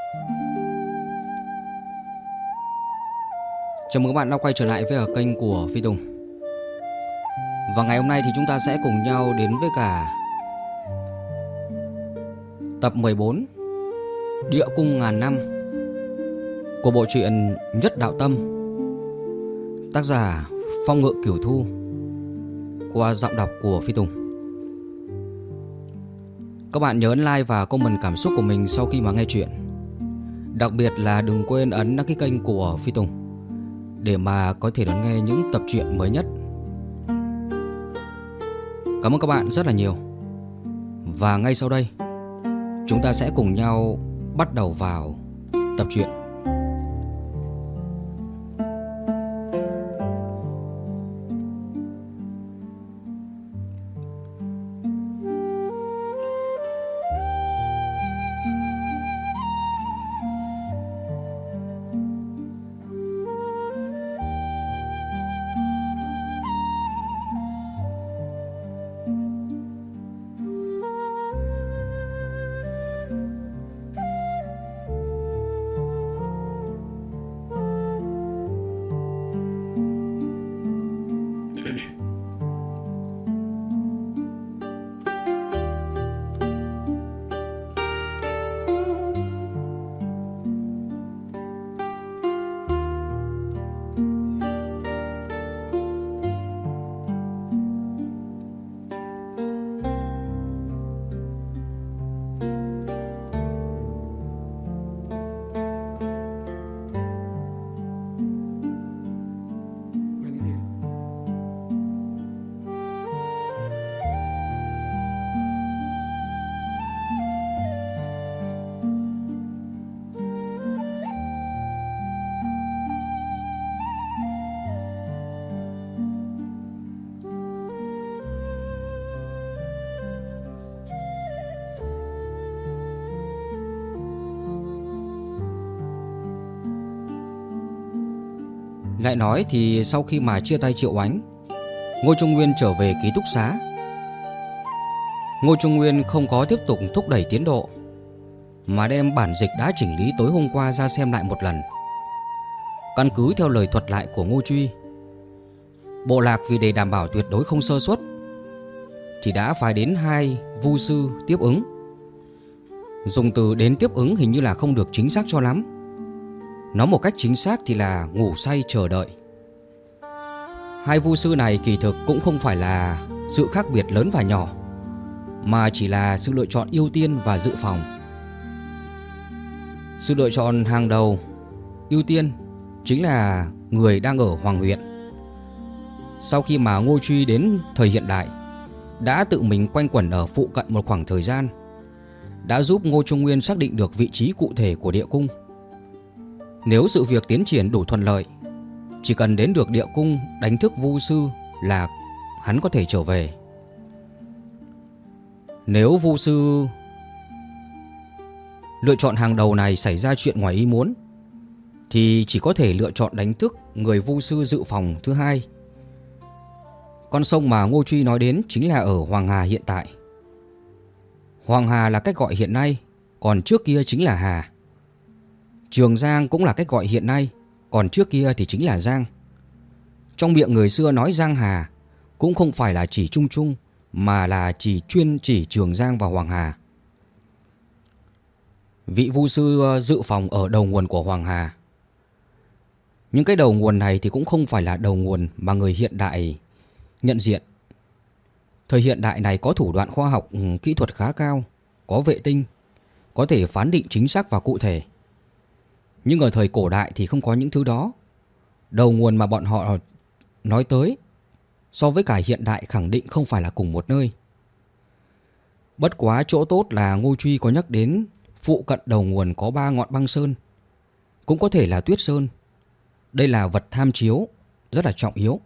Chào mừng các bạn đã quay trở lại với kênh của Phi Tùng. Và ngày hôm nay thì chúng ta sẽ cùng nhau đến với cả tập 14 Địa Cung Ngàn Năm của bộ truyện Nhất Đạo Tâm, tác giả Phong Ngự Cửu Thu, qua giọng đọc của Phi Tùng. Các bạn nhớ ấn like và comment cảm xúc của mình sau khi mà nghe chuyện. Đặc biệt là đừng quên ấn đăng ký kênh của Phi Tùng để mà có thể đón nghe những tập truyện mới nhất. Cảm ơn các bạn rất là nhiều. Và ngay sau đây, chúng ta sẽ cùng nhau bắt đầu vào tập truyện. Lại nói thì sau khi mà chia tay Triệu Oánh, Ngô Trung Nguyên trở về ký túc xá. Ngô Trung Nguyên không có tiếp tục thúc đẩy tiến độ, mà đem bản dịch đã chỉnh lý tối hôm qua ra xem lại một lần. Căn cứ theo lời thuật lại của Ngô Truy, bộ lạc vì để đảm bảo tuyệt đối không sơ suất thì đã phái đến 2 vu sư tiếp ứng. Dùng từ đến tiếp ứng hình như là không được chính xác cho lắm. Nói một cách chính xác thì là ngủ say chờ đợi. 2 vu sư này kỳ thực cũng không phải là sự khác biệt lớn và nhỏ, mà chỉ là sự lựa chọn ưu tiên và dự phòng. Sự lựa chọn hàng đầu ưu tiên chính là người đang ở Hoàng huyện. Sau khi mà Ngô Truy đến thời hiện đại, đã tự mình quanh quẩn ở phụ cận một khoảng thời gian, đã giúp Ngô Trung Nguyên xác định được vị trí cụ thể của địa cung. Nếu sự việc tiến triển đủ thuận lợi, chỉ cần đến được địa cung đánh thức vu sư là hắn có thể trở về. Nếu vu sư lựa chọn hàng đầu này xảy ra chuyện ngoài ý muốn, thì chỉ có thể lựa chọn đánh thức người vu sư dự phòng thứ hai. Con sông mà Ngô Truy nói đến chính là ở Hoàng Hà hiện tại. Hoàng Hà là cách gọi hiện nay, còn trước kia chính là Hà. Trường Giang cũng là cách gọi hiện nay, còn trước kia thì chính là Giang. Trong miệng người xưa nói Giang Hà cũng không phải là chỉ chung chung, mà là chuyên chỉ Trường Giang và Hoàng Hà. Vị vu sư dự phòng ở đầu nguồn của Hoàng Hà. Những cái đầu nguồn này thì cũng không phải là đầu nguồn mà người hiện đại nhận diện. Thời hiện đại này có thủ đoạn khoa học kỹ thuật khá cao, có vệ tinh, có thể phán định chính xác và cụ thể. Nhưng ở thời cổ đại thì không có những thứ đó. Đầu nguồn mà bọn họ nói tới so với cả hiện đại khẳng định không phải là cùng một nơi. Bất quá chỗ tốt là Ngô Truy có nhắc đến phụ cận đầu nguồn có 3 ngọn băng sơn, cũng có thể là tuyết sơn. Đây là vật tham chiếu rất là trọng yếu.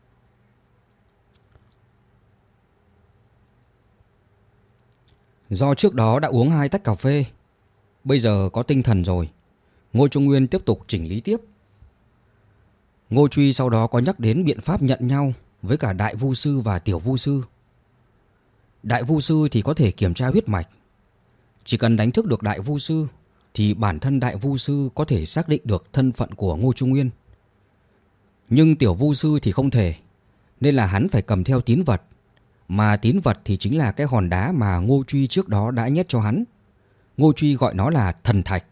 Do trước đó đã uống 2 tách cà phê, bây giờ có tinh thần rồi, Ngô Trung Nguyên tiếp tục chỉnh lý tiếp. Ngô Truy sau đó có nhắc đến biện pháp nhận nhau với cả đại vu sư và tiểu vu sư. Đại vu sư thì có thể kiểm tra huyết mạch. Chỉ cần đánh thức được đại vu sư thì bản thân đại vu sư có thể xác định được thân phận của Ngô Trung Nguyên. Nhưng tiểu vu sư thì không thể, nên là hắn phải cầm theo tín vật. Mà tín vật thì chính là cái hòn đá mà Ngô Truy trước đó đã nhét cho hắn. Ngô Truy gọi nó là thần thạch.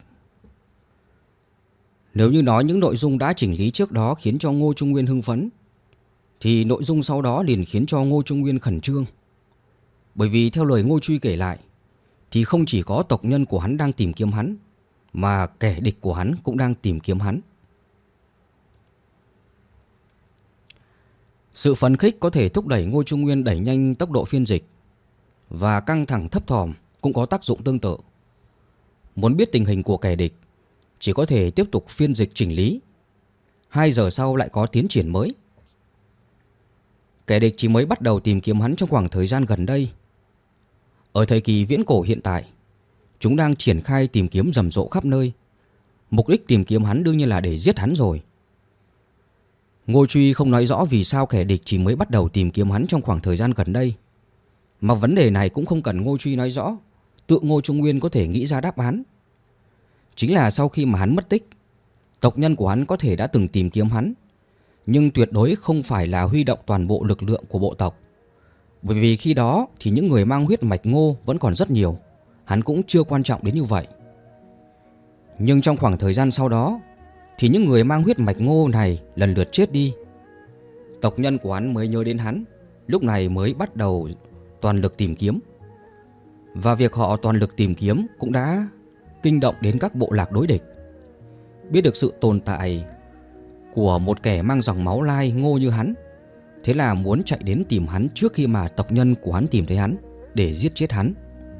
Nếu như nói những nội dung đã chỉnh lý trước đó khiến cho Ngô Trung Nguyên hưng phấn, thì nội dung sau đó liền khiến cho Ngô Trung Nguyên khẩn trương. Bởi vì theo lời Ngô Truy kể lại, thì không chỉ có tộc nhân của hắn đang tìm kiếm hắn, mà kẻ địch của hắn cũng đang tìm kiếm hắn. Sự phấn khích có thể thúc đẩy Ngô Trung Nguyên đẩy nhanh tốc độ phiên dịch, và căng thẳng thấp thỏm cũng có tác dụng tương tự. Muốn biết tình hình của kẻ địch, chỉ có thể tiếp tục phiên dịch chỉnh lý. 2 giờ sau lại có tiến triển mới. Kẻ địch chỉ mới bắt đầu tìm kiếm hắn trong khoảng thời gian gần đây. Ở thời kỳ viễn cổ hiện tại, chúng đang triển khai tìm kiếm rầm rộ khắp nơi. Mục đích tìm kiếm hắn đương nhiên là để giết hắn rồi. Ngô Truy không nói rõ vì sao kẻ địch chỉ mới bắt đầu tìm kiếm hắn trong khoảng thời gian gần đây. Mà vấn đề này cũng không cần Ngô Truy nói rõ, tự Ngô Trung Nguyên có thể nghĩ ra đáp án. Chính là sau khi mà hắn mất tích, tộc nhân của hắn có thể đã từng tìm kiếm hắn, nhưng tuyệt đối không phải là huy động toàn bộ lực lượng của bộ tộc. Bởi vì khi đó thì những người mang huyết mạch Ngô vẫn còn rất nhiều, hắn cũng chưa quan trọng đến như vậy. Nhưng trong khoảng thời gian sau đó, thì những người mang huyết mạch Ngô này lần lượt chết đi. Tộc nhân của hắn mới nhớ đến hắn, lúc này mới bắt đầu toàn lực tìm kiếm. Và việc họ toàn lực tìm kiếm cũng đã kinh động đến các bộ lạc đối địch. Biết được sự tồn tại của một kẻ mang dòng máu lai Ngô như hắn, thế là muốn chạy đến tìm hắn trước khi mà tộc nhân của hắn tìm thấy hắn, để giết chết hắn.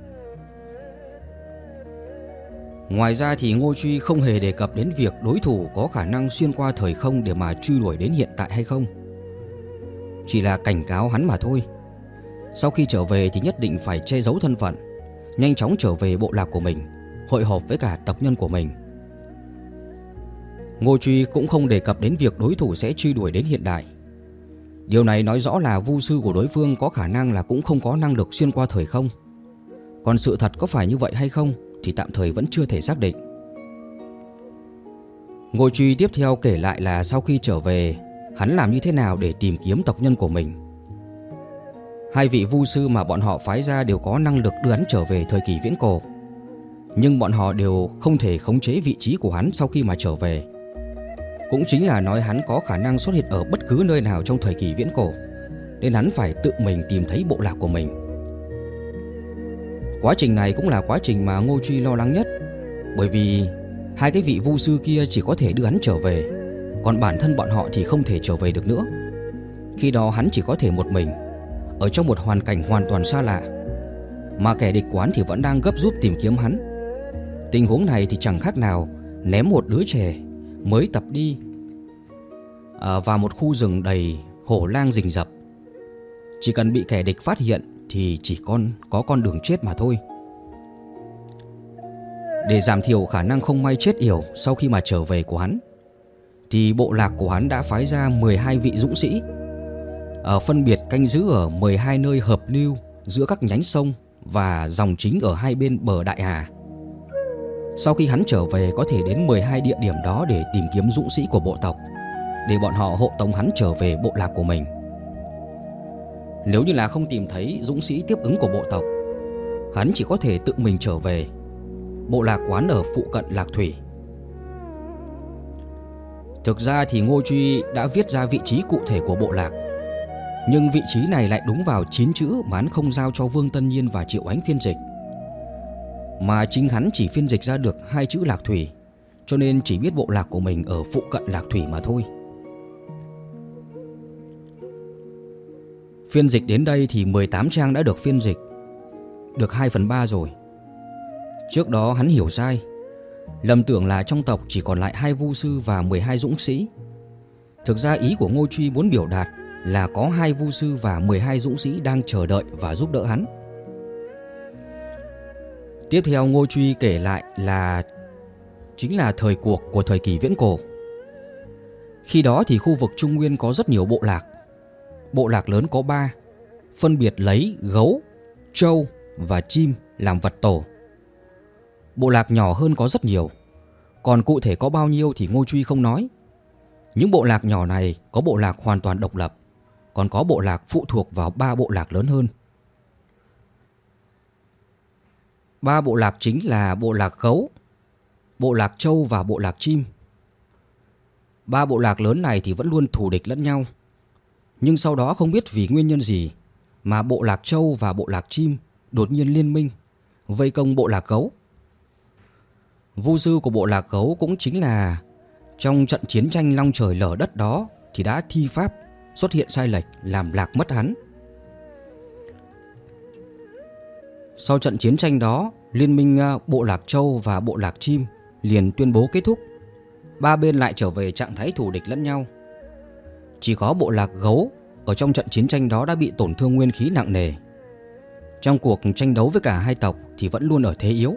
Ngoài ra thì Ngô Truy không hề đề cập đến việc đối thủ có khả năng xuyên qua thời không để mà truy đuổi đến hiện tại hay không. Chỉ là cảnh cáo hắn mà thôi. Sau khi trở về thì nhất định phải che giấu thân phận, nhanh chóng trở về bộ lạc của mình, hội họp với cả tộc nhân của mình. Ngô Truy cũng không đề cập đến việc đối thủ sẽ truy đuổi đến hiện đại. Điều này nói rõ là vu sư của đối phương có khả năng là cũng không có năng lực xuyên qua thời không. Còn sự thật có phải như vậy hay không thì tạm thời vẫn chưa thể xác định. Ngô Truy tiếp theo kể lại là sau khi trở về, hắn làm như thế nào để tìm kiếm tộc nhân của mình. 2 vị vu sư mà bọn họ phái ra đều có năng lực đưa hắn trở về thời kỳ viễn cổ, nhưng bọn họ đều không thể khống chế vị trí của hắn sau khi mà trở về. Cũng chính là nói hắn có khả năng xuất hiện ở bất cứ nơi nào trong thời kỳ viễn cổ, nên hắn phải tự mình tìm thấy bộ lạc của mình. Quá trình này cũng là quá trình mà Ngô Truy lo lắng nhất, bởi vì 2 cái vị vu sư kia chỉ có thể đưa hắn trở về, còn bản thân bọn họ thì không thể trở về được nữa. Khi đó hắn chỉ có thể một mình, ở trong một hoàn cảnh hoàn toàn xa lạ, mà kẻ địch của hắn thì vẫn đang gấp rút tìm kiếm hắn. Tình huống này thì chẳng khác nào ném một đứa trẻ mới tập đi vào một khu rừng đầy hổ lang rình rập. Chỉ cần bị kẻ địch phát hiện thì chỉ có con đường chết mà thôi. Để giảm thiểu khả năng không may chết yểu sau khi mà trở về của hắn, thì bộ lạc của hắn đã phái ra 12 vị dũng sĩ, phân biệt canh giữ ở 12 nơi hợp lưu giữa các nhánh sông và dòng chính ở 2 bên bờ đại hà. Sau khi hắn trở về có thể đến 12 địa điểm đó để tìm kiếm dũng sĩ của bộ tộc, để bọn họ hộ tống hắn trở về bộ lạc của mình. Nếu như là không tìm thấy dũng sĩ tiếp ứng của bộ tộc, hắn chỉ có thể tự mình trở về. Bộ lạc quán ở phụ cận Lạc Thủy. Thực ra thì Ngô Truy đã viết ra vị trí cụ thể của bộ lạc, nhưng vị trí này lại đúng vào 9 chữ mà hắn không giao cho Vương Tân Nhiên và Triệu Ánh phiên dịch. Mà chính hắn chỉ phiên dịch ra được 2 chữ Lạc Thủy, cho nên chỉ biết bộ lạc của mình ở phụ cận Lạc Thủy mà thôi. Phiên dịch đến đây thì 18 trang đã được phiên dịch, được 2/3 rồi. Trước đó hắn hiểu sai, lầm tưởng là trong tộc chỉ còn lại 2 vu sư và 12 dũng sĩ. Thực ra ý của Ngô Truy muốn biểu đạt là có 2 vu sư và 12 dũng sĩ đang chờ đợi và giúp đỡ hắn. Tiếp theo Ngô Truy kể lại là chính là thời cuộc của thời kỳ viễn cổ. Khi đó thì khu vực Trung Nguyên có rất nhiều bộ lạc. Bộ lạc lớn có 3, phân biệt lấy gấu, trâu và chim làm vật tổ. Bộ lạc nhỏ hơn có rất nhiều. Còn cụ thể có bao nhiêu thì Ngô Truy không nói. Những bộ lạc nhỏ này có bộ lạc hoàn toàn độc lập, còn có bộ lạc phụ thuộc vào 3 bộ lạc lớn hơn. 3 bộ lạc chính là bộ lạc gấu, bộ lạc trâu và bộ lạc chim. 3 bộ lạc lớn này thì vẫn luôn thù địch lẫn nhau. Nhưng sau đó không biết vì nguyên nhân gì mà bộ lạc trâu và bộ lạc chim đột nhiên liên minh, vây công bộ lạc gấu. Vu sư của bộ lạc gấu cũng chính là trong trận chiến tranh long trời lở đất đó thì đã thi pháp xuất hiện sai lệch làm lạc mất hắn. Sau trận chiến tranh đó, liên minh bộ lạc trâu và bộ lạc chim liền tuyên bố kết thúc. 3 bên lại trở về trạng thái thù địch lẫn nhau. Chỉ có bộ lạc gấu ở trong trận chiến tranh đó đã bị tổn thương nguyên khí nặng nề. Trong cuộc tranh đấu với cả hai tộc thì vẫn luôn ở thế yếu.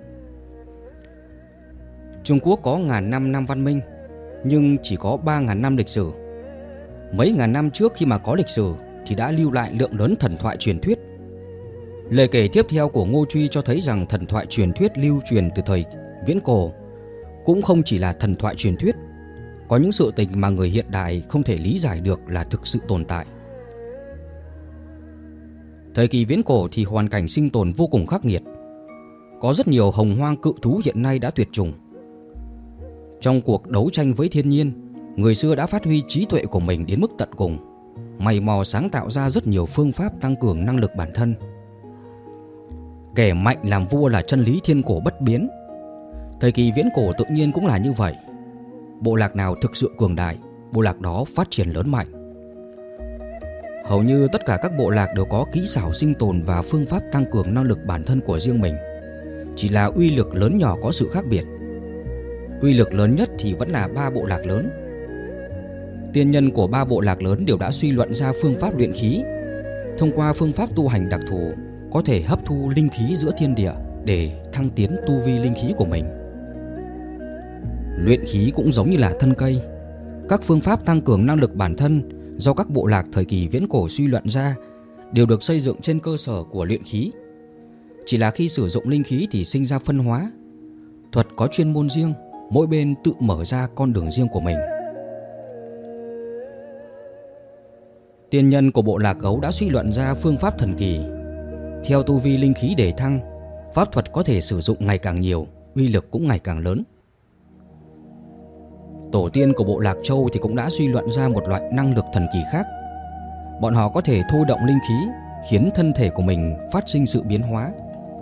Trung Quốc có ngàn năm văn minh, nhưng chỉ có 3.000 năm lịch sử. Mấy ngàn năm trước khi mà có lịch sử thì đã lưu lại lượng lớn thần thoại truyền thuyết. Lời kể tiếp theo của Ngô Truy cho thấy rằng thần thoại truyền thuyết lưu truyền từ thời viễn cổ cũng không chỉ là thần thoại truyền thuyết. Có những sự tình mà người hiện đại không thể lý giải được là thực sự tồn tại. Thời kỳ viễn cổ thì hoàn cảnh sinh tồn vô cùng khắc nghiệt. Có rất nhiều hồng hoang cự thú hiện nay đã tuyệt chủng. Trong cuộc đấu tranh với thiên nhiên, người xưa đã phát huy trí tuệ của mình đến mức tận cùng, mày mò sáng tạo ra rất nhiều phương pháp tăng cường năng lực bản thân. Kẻ mạnh làm vua là chân lý thiên cổ bất biến. Thời kỳ viễn cổ tự nhiên cũng là như vậy. Bộ lạc nào thực sự cường đại, bộ lạc đó phát triển lớn mạnh. Hầu như tất cả các bộ lạc đều có kỹ xảo sinh tồn và phương pháp tăng cường năng lực bản thân của riêng mình. Chỉ là uy lực lớn nhỏ có sự khác biệt. Uy lực lớn nhất thì vẫn là 3 bộ lạc lớn. Tiên nhân của 3 bộ lạc lớn đều đã suy luận ra phương pháp luyện khí. Thông qua phương pháp tu hành đặc thù, có thể hấp thu linh khí giữa thiên địa để thăng tiến tu vi linh khí của mình. Luyện khí cũng giống như là thân cây. Các phương pháp tăng cường năng lực bản thân do các bộ lạc thời kỳ viễn cổ suy luận ra đều được xây dựng trên cơ sở của luyện khí. Chỉ là khi sử dụng linh khí thì sinh ra phân hóa. Thuật có chuyên môn riêng, mỗi bên tự mở ra con đường riêng của mình. Tiên nhân của bộ lạc gấu đã suy luận ra phương pháp thần kỳ. Theo tu vi linh khí để thăng, pháp thuật có thể sử dụng ngày càng nhiều, uy lực cũng ngày càng lớn. Tổ tiên của bộ lạc trâu thì cũng đã suy luận ra một loại năng lực thần kỳ khác. Bọn họ có thể thôi động linh khí, khiến thân thể của mình phát sinh sự biến hóa,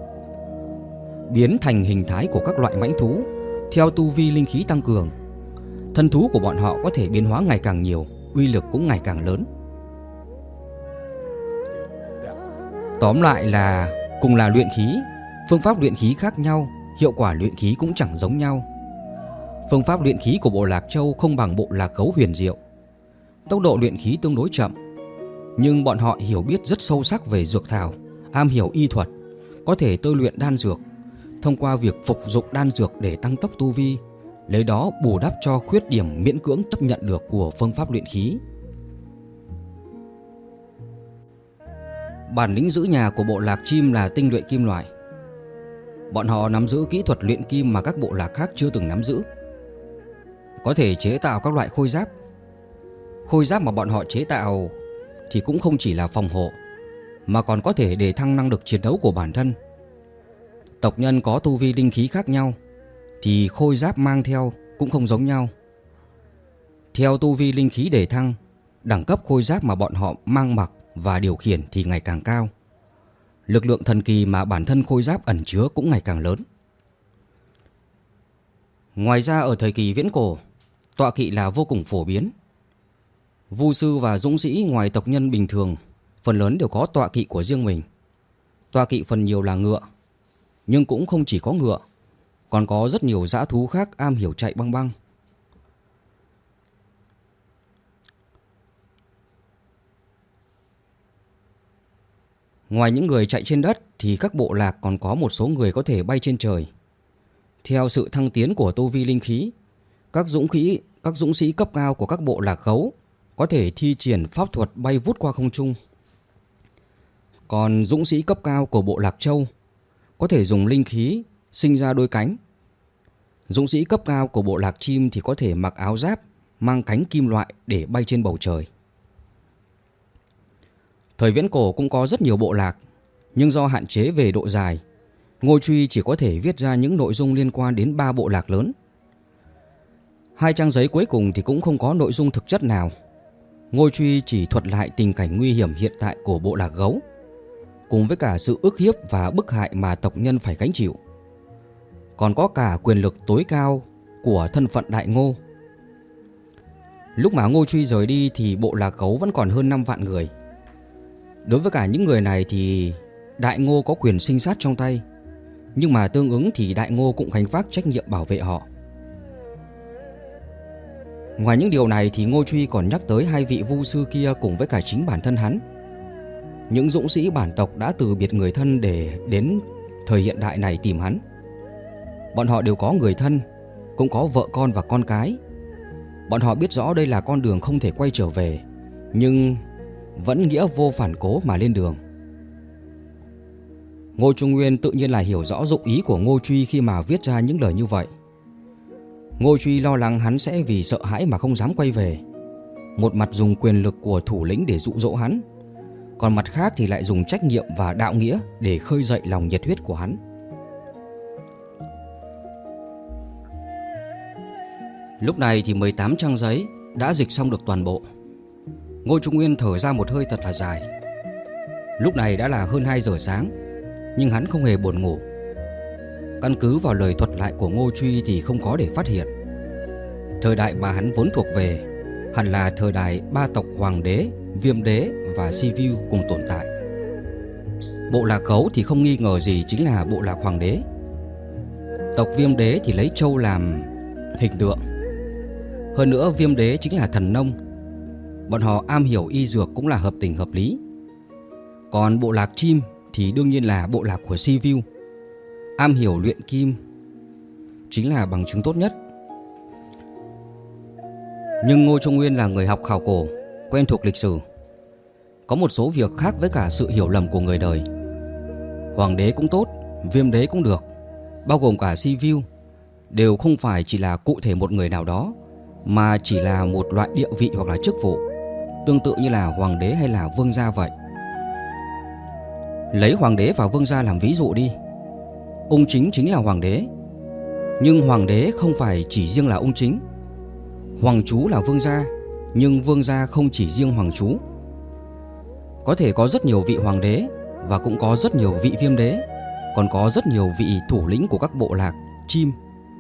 biến thành hình thái của các loại mãnh thú. Theo tu vi linh khí tăng cường, thân thú của bọn họ có thể biến hóa ngày càng nhiều, uy lực cũng ngày càng lớn. Tóm lại là cùng là luyện khí, phương pháp luyện khí khác nhau, hiệu quả luyện khí cũng chẳng giống nhau. Phương pháp luyện khí của bộ lạc trâu không bằng bộ lạc gấu huyền diệu. Tốc độ luyện khí tương đối chậm, nhưng bọn họ hiểu biết rất sâu sắc về dược thảo, am hiểu y thuật, có thể tôi luyện đan dược, thông qua việc phục dụng đan dược để tăng tốc tu vi, lấy đó bù đắp cho khuyết điểm miễn cưỡng chấp nhận được của phương pháp luyện khí. Bản lĩnh giữ nhà của bộ lạc chim là tinh luyện kim loại. Bọn họ nắm giữ kỹ thuật luyện kim mà các bộ lạc khác chưa từng nắm giữ. Có thể chế tạo các loại khôi giáp. Khôi giáp mà bọn họ chế tạo thì cũng không chỉ là phòng hộ, mà còn có thể để thăng năng lực chiến đấu của bản thân. Tộc nhân có tu vi linh khí khác nhau thì khôi giáp mang theo cũng không giống nhau. Theo tu vi linh khí để thăng, đẳng cấp khôi giáp mà bọn họ mang mặc và điều khiển thì ngày càng cao. Lực lượng thần kỳ mà bản thân khôi giáp ẩn chứa cũng ngày càng lớn. Ngoài ra ở thời kỳ viễn cổ, tọa kỵ là vô cùng phổ biến. Vu sư và dũng sĩ ngoài tộc nhân bình thường, phần lớn đều có tọa kỵ của riêng mình. Tọa kỵ phần nhiều là ngựa, nhưng cũng không chỉ có ngựa, còn có rất nhiều dã thú khác am hiểu chạy băng băng. Ngoài những người chạy trên đất thì các bộ lạc còn có một số người có thể bay trên trời. Theo sự thăng tiến của tu vi linh khí, các dũng sĩ cấp cao của các bộ lạc gấu có thể thi triển pháp thuật bay vút qua không trung. Còn dũng sĩ cấp cao của bộ lạc trâu có thể dùng linh khí sinh ra đôi cánh. Dũng sĩ cấp cao của bộ lạc chim thì có thể mặc áo giáp, mang cánh kim loại để bay trên bầu trời. Thời viễn cổ cũng có rất nhiều bộ lạc, nhưng do hạn chế về độ dài, Ngô Truy chỉ có thể viết ra những nội dung liên quan đến 3 bộ lạc lớn. 2 trang giấy cuối cùng thì cũng không có nội dung thực chất nào. Ngô Truy chỉ thuật lại tình cảnh nguy hiểm hiện tại của bộ lạc gấu, cùng với cả sự ức hiếp và bức hại mà tộc nhân phải gánh chịu. Còn có cả quyền lực tối cao của thân phận Đại Ngô. Lúc mà Ngô Truy rời đi thì bộ lạc gấu vẫn còn hơn 5 vạn người. Đối với cả những người này thì Đại Ngô có quyền sinh sát trong tay, nhưng mà tương ứng thì Đại Ngô cũng gánh vác trách nhiệm bảo vệ họ. Ngoài những điều này thì Ngô Truy còn nhắc tới 2 vị vu sư kia cùng với cả chính bản thân hắn. Những dũng sĩ bản tộc đã từ biệt người thân để đến thời hiện đại này tìm hắn. Bọn họ đều có người thân, cũng có vợ con và con cái. Bọn họ biết rõ đây là con đường không thể quay trở về, nhưng vẫn nghĩa vô phản cố mà lên đường. Ngô Trung Nguyên tự nhiên là hiểu rõ dụng ý của Ngô Truy khi mà viết ra những lời như vậy. Ngô Truy lo lắng hắn sẽ vì sợ hãi mà không dám quay về. Một mặt dùng quyền lực của thủ lĩnh để dụ dỗ hắn, còn mặt khác thì lại dùng trách nhiệm và đạo nghĩa để khơi dậy lòng nhiệt huyết của hắn. Lúc này thì 18 trang giấy đã dịch xong được toàn bộ. Ngô Trung Nguyên thở ra một hơi thật là dài. Lúc này đã là hơn 2 giờ sáng, nhưng hắn không hề buồn ngủ. Căn cứ vào lời thuật lại của Ngô Truy thì không có để phát hiện. Thời đại mà hắn vốn thuộc về hẳn là thời đại 3 tộc Hoàng đế, Viêm đế và Sivu cùng tồn tại. Bộ lạc gấu thì không nghi ngờ gì chính là bộ lạc Hoàng đế. Tộc Viêm đế thì lấy trâu làm hình tượng. Hơn nữa Viêm đế chính là thần nông. Bọn họ am hiểu y dược cũng là hợp tình hợp lý. Còn bộ lạc chim thì đương nhiên là bộ lạc của Sivu, am hiểu luyện kim, chính là bằng chứng tốt nhất. Nhưng Ngô Trung Nguyên là người học khảo cổ, quen thuộc lịch sử. Có một số việc khác với cả sự hiểu lầm của người đời. Hoàng đế cũng tốt, Viêm đế cũng được, bao gồm cả Sivu, đều không phải chỉ là cụ thể một người nào đó, mà chỉ là một loại địa vị hoặc là chức vụ, tương tự như là hoàng đế hay là vương gia vậy. Lấy hoàng đế và vương gia làm ví dụ đi. Ung chính chính là hoàng đế, nhưng hoàng đế không phải chỉ riêng là ung chính. Hoàng chú là vương gia, nhưng vương gia không chỉ riêng hoàng chú. Có thể có rất nhiều vị hoàng đế, và cũng có rất nhiều vị viêm đế, còn có rất nhiều vị thủ lĩnh của các bộ lạc chim.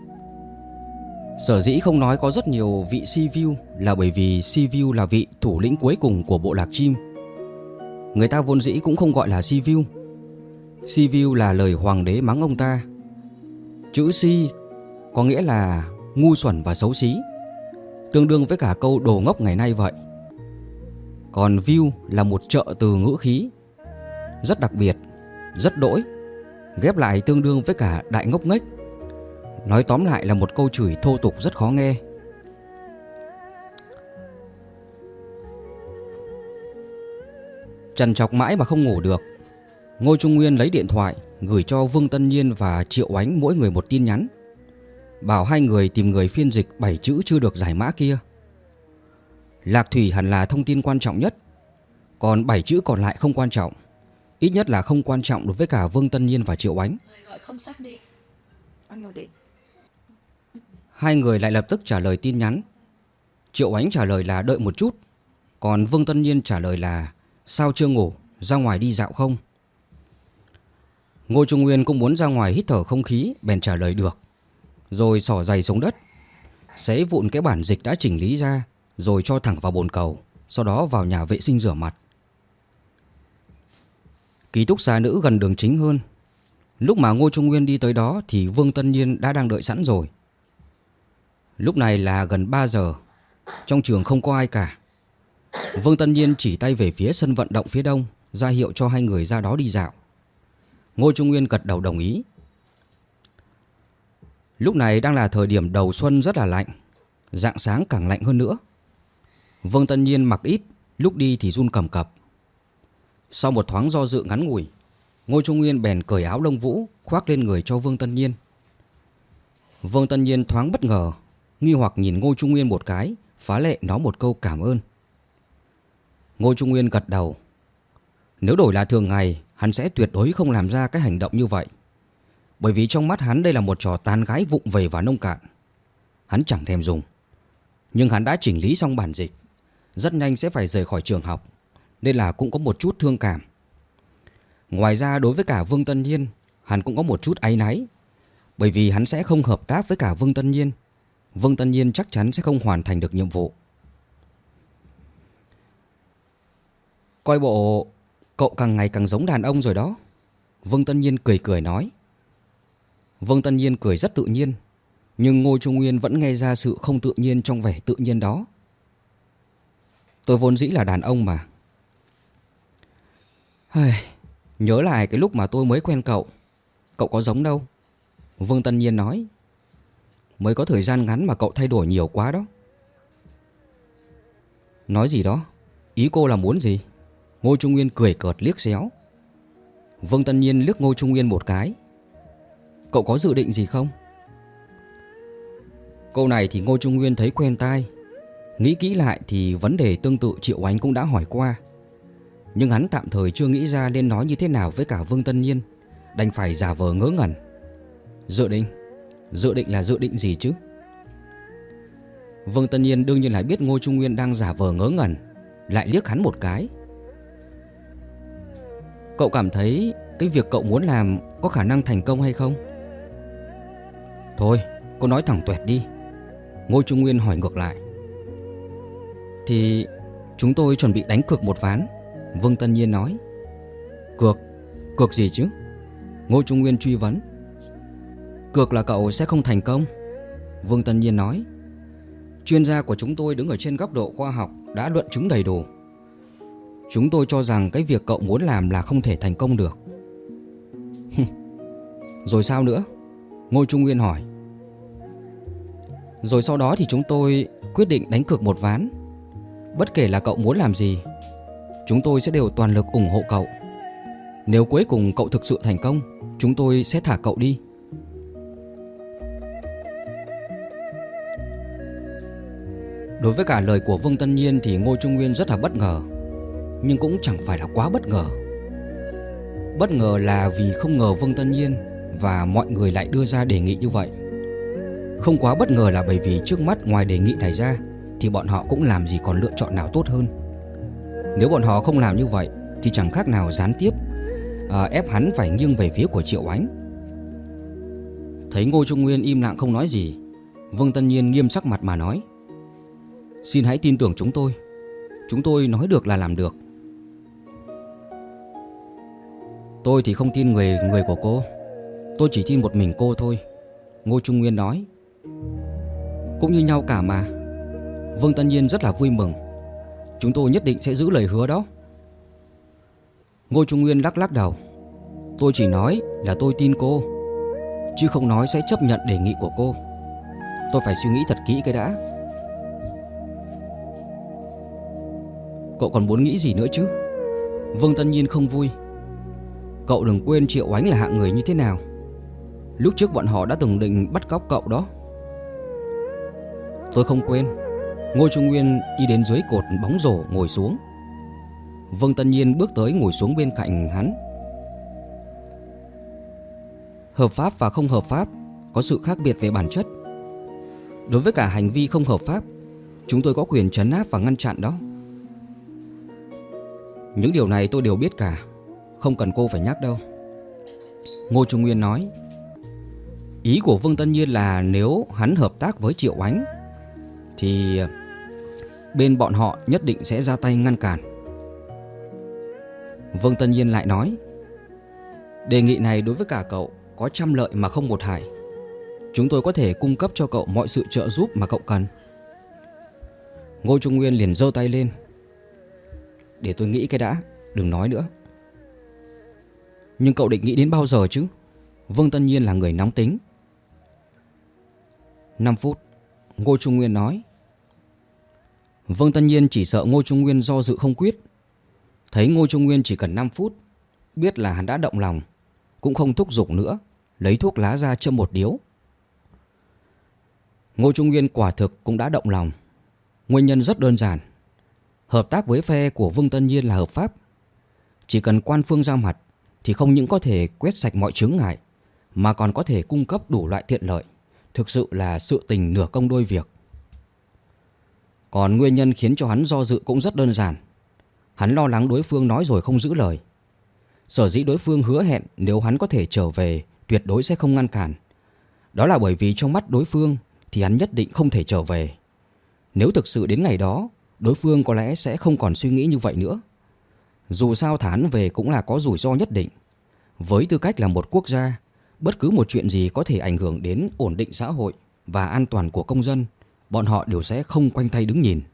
Sở dĩ không nói có rất nhiều vị Sivu là bởi vì Sivu là vị thủ lĩnh cuối cùng của bộ lạc chim. Người ta vốn dĩ cũng không gọi là Sivu. Sivu là lời hoàng đế mắng ông ta. Chữ Si có nghĩa là ngu xuẩn và xấu xí, tương đương với cả câu đồ ngốc ngày nay vậy. Còn Vu là một trợ từ ngữ khí rất đặc biệt, rất đỗi, ghép lại tương đương với cả đại ngốc nghếch. Nói tóm lại là một câu chửi thô tục rất khó nghe. Trằn trọc mãi mà không ngủ được, Ngô Trung Nguyên lấy điện thoại gửi cho Vương Tân Nhiên và Triệu Ánh mỗi người một tin nhắn, bảo 2 người tìm người phiên dịch 7 chữ chưa được giải mã kia. Lạc thủy hẳn là thông tin quan trọng nhất, còn 7 chữ còn lại không quan trọng. Ít nhất là không quan trọng đối với cả Vương Tân Nhiên và Triệu Ánh. 2 người lại lập tức trả lời tin nhắn. Triệu Ánh trả lời là đợi một chút, còn Vương Tân Nhiên trả lời là sao chưa ngủ, ra ngoài đi dạo không? Ngô Trung Nguyên cũng muốn ra ngoài hít thở không khí, bèn trả lời được, rồi xỏ giày xuống đất, xé vụn cái bản dịch đã chỉnh lý ra, rồi cho thẳng vào bồn cầu, sau đó vào nhà vệ sinh rửa mặt. Ký túc xá nữ gần đường chính hơn. Lúc mà Ngô Trung Nguyên đi tới đó thì Vương Tân Nhiên đã đang đợi sẵn rồi. Lúc này là gần 3 giờ, trong trường không có ai cả. Vương Tân Nhiên chỉ tay về phía sân vận động phía đông, ra hiệu cho 2 người ra đó đi dạo. Ngô Trung Nguyên gật đầu đồng ý. Lúc này đang là thời điểm đầu xuân rất là lạnh, rạng sáng càng lạnh hơn nữa. Vương Tân Nhiên mặc ít, lúc đi thì run cầm cập. Sau một thoáng do dự ngắn ngủi, Ngô Trung Nguyên bèn cởi áo lông vũ khoác lên người cho Vương Tân Nhiên, Vương Tân Nhiên thoáng bất ngờ, nghi hoặc nhìn Ngô Trung Nguyên một cái, phá lệ nói một câu cảm ơn. Ngô Trung Nguyên gật đầu. Nếu đổi là thường ngày, hắn sẽ tuyệt đối không làm ra cái hành động như vậy. Bởi vì trong mắt hắn đây là một trò tán gái vụng về và nông cạn. Hắn chẳng thèm dùng. Nhưng hắn đã chỉnh lý xong bản dịch, rất nhanh sẽ phải rời khỏi trường học, nên là cũng có một chút thương cảm. Ngoài ra đối với cả Vương Tân Nhiên, hắn cũng có một chút áy náy. Bởi vì hắn sẽ không hợp tác với cả Vương Tân Nhiên. Vương Tân Nhiên chắc chắn sẽ không hoàn thành được nhiệm vụ. Coi bộ cậu càng ngày càng giống đàn ông rồi đó. Vương Tân Nhiên cười cười nói. Vương Tân Nhiên cười rất tự nhiên, nhưng Ngô Trung Nguyên vẫn nghe ra sự không tự nhiên trong vẻ tự nhiên đó. Tôi vốn dĩ là đàn ông mà. Nhớ lại cái lúc mà tôi mới quen cậu, cậu có giống đâu. Vương Tân Nhiên nói. Mới có thời gian ngắn mà cậu thay đổi nhiều quá đó. Nói gì đó? Ý cô là muốn gì? Ngô Trung Nguyên cười cợt liếc xéo. Vương Tân Nhiên liếc Ngô Trung Nguyên một cái. Cậu có dự định gì không? Câu này thì Ngô Trung Nguyên thấy quen tai. Nghĩ kỹ lại thì vấn đề tương tự Triệu Ánh cũng đã hỏi qua. Nhưng hắn tạm thời chưa nghĩ ra nên nói như thế nào với cả Vương Tân Nhiên, đành phải giả vờ ngớ ngẩn. Dự định? Dự định là dự định gì chứ? Vương Tân Nhiên đương nhiên là biết Ngô Trung Nguyên đang giả vờ ngớ ngẩn, lại liếc hắn một cái. Cậu cảm thấy cái việc cậu muốn làm có khả năng thành công hay không? Thôi, cô nói thẳng tuẹt đi. Ngô Trung Nguyên hỏi ngược lại. Thì chúng tôi chuẩn bị đánh cược một ván. Vương Tân Nhiên nói. Cược? Cược gì chứ? Ngô Trung Nguyên truy vấn. Cược là cậu sẽ không thành công. Vương Tân Nhiên nói. Chuyên gia của chúng tôi đứng ở trên góc độ khoa học đã luận chứng đầy đủ. Chúng tôi cho rằng cái việc cậu muốn làm là không thể thành công được. Rồi sao nữa? Ngô Trung Nguyên hỏi. Rồi sau đó thì chúng tôi quyết định đánh cược một ván. Bất kể là cậu muốn làm gì, chúng tôi sẽ đều toàn lực ủng hộ cậu. Nếu cuối cùng cậu thực sự thành công, chúng tôi sẽ thả cậu đi. Đối với cả lời của Vương Tân Nhiên thì Ngô Trung Nguyên rất là bất ngờ. Nhưng cũng chẳng phải là quá bất ngờ. Bất ngờ là vì không ngờ Vương Tân Nhiên và mọi người lại đưa ra đề nghị như vậy. Không quá bất ngờ là bởi vì trước mắt ngoài đề nghị này ra thì bọn họ cũng làm gì còn lựa chọn nào tốt hơn. Nếu bọn họ không làm như vậy thì chẳng khác nào gián tiếp ép hắn phải nghiêng về phía của Triệu Ánh. Thấy Ngô Trung Nguyên im lặng không nói gì, Vương Tân Nhiên nghiêm sắc mặt mà nói. Xin hãy tin tưởng chúng tôi. Chúng tôi nói được là làm được. Tôi thì không tin người của cô. Tôi chỉ tin một mình cô thôi. Ngô Trung Nguyên nói. Cũng như nhau cả mà. Vương Tân Nhiên rất là vui mừng. Chúng tôi nhất định sẽ giữ lời hứa đó. Ngô Trung Nguyên lắc lắc đầu. Tôi chỉ nói là tôi tin cô, chứ không nói sẽ chấp nhận đề nghị của cô. Tôi phải suy nghĩ thật kỹ cái đã. Cậu còn muốn nghĩ gì nữa chứ? Vương Tân Nhiên không vui. Cậu đừng quên Triệu Ánh là hạng người như thế nào. Lúc trước bọn họ đã từng định bắt cóc cậu đó. Tôi không quên. Ngô Trung Nguyên đi đến dưới cột bóng rổ ngồi xuống. Vương Tân Nhiên bước tới ngồi xuống bên cạnh hắn. Hợp pháp và không hợp pháp có sự khác biệt về bản chất. Đối với cả hành vi không hợp pháp, chúng tôi có quyền trấn áp và ngăn chặn đó. Những điều này tôi đều biết cả, không cần cô phải nhắc đâu. Ngô Trung Nguyên nói. Ý của Vương Tân Nhiên là nếu hắn hợp tác với Triệu Ánh thì bên bọn họ nhất định sẽ ra tay ngăn cản. Vương Tân Nhiên lại nói. Đề nghị này đối với cả cậu có trăm lợi mà không một hại. Chúng tôi có thể cung cấp cho cậu mọi sự trợ giúp mà cậu cần. Ngô Trung Nguyên liền giơ tay lên. Để tôi nghĩ cái đã, đừng nói nữa. Nhưng cậu định nghĩ đến bao giờ chứ? Vương Tân Nhiên là người nóng tính. 5 phút, Ngô Trung Nguyên nói. Vương Tân Nhiên chỉ sợ Ngô Trung Nguyên do dự không quyết. Thấy Ngô Trung Nguyên chỉ cần 5 phút, biết là hắn đã động lòng, cũng không thúc giục nữa, lấy thuốc lá ra châm một điếu. Ngô Trung Nguyên quả thực cũng đã động lòng. Nguyên nhân rất đơn giản. Hợp tác với phe của Vương Tân Nhiên là hợp pháp. Chỉ cần quan phương ra mặt thì không những có thể quét sạch mọi chướng ngại, mà còn có thể cung cấp đủ loại tiện lợi. Thực sự là sự tình nửa công đôi việc. Còn nguyên nhân khiến cho hắn do dự cũng rất đơn giản. Hắn lo lắng đối phương nói rồi không giữ lời. Sở dĩ đối phương hứa hẹn nếu hắn có thể trở về tuyệt đối sẽ không ngăn cản. Đó là bởi vì trong mắt đối phương thì hắn nhất định không thể trở về. Nếu thực sự đến ngày đó, đối phương có lẽ sẽ không còn suy nghĩ như vậy nữa. Dù sao thả hắn về cũng là có rủi ro nhất định. Với tư cách là một quốc gia, bất cứ một chuyện gì có thể ảnh hưởng đến ổn định xã hội và an toàn của công dân, bọn họ đều sẽ không khoanh tay đứng nhìn.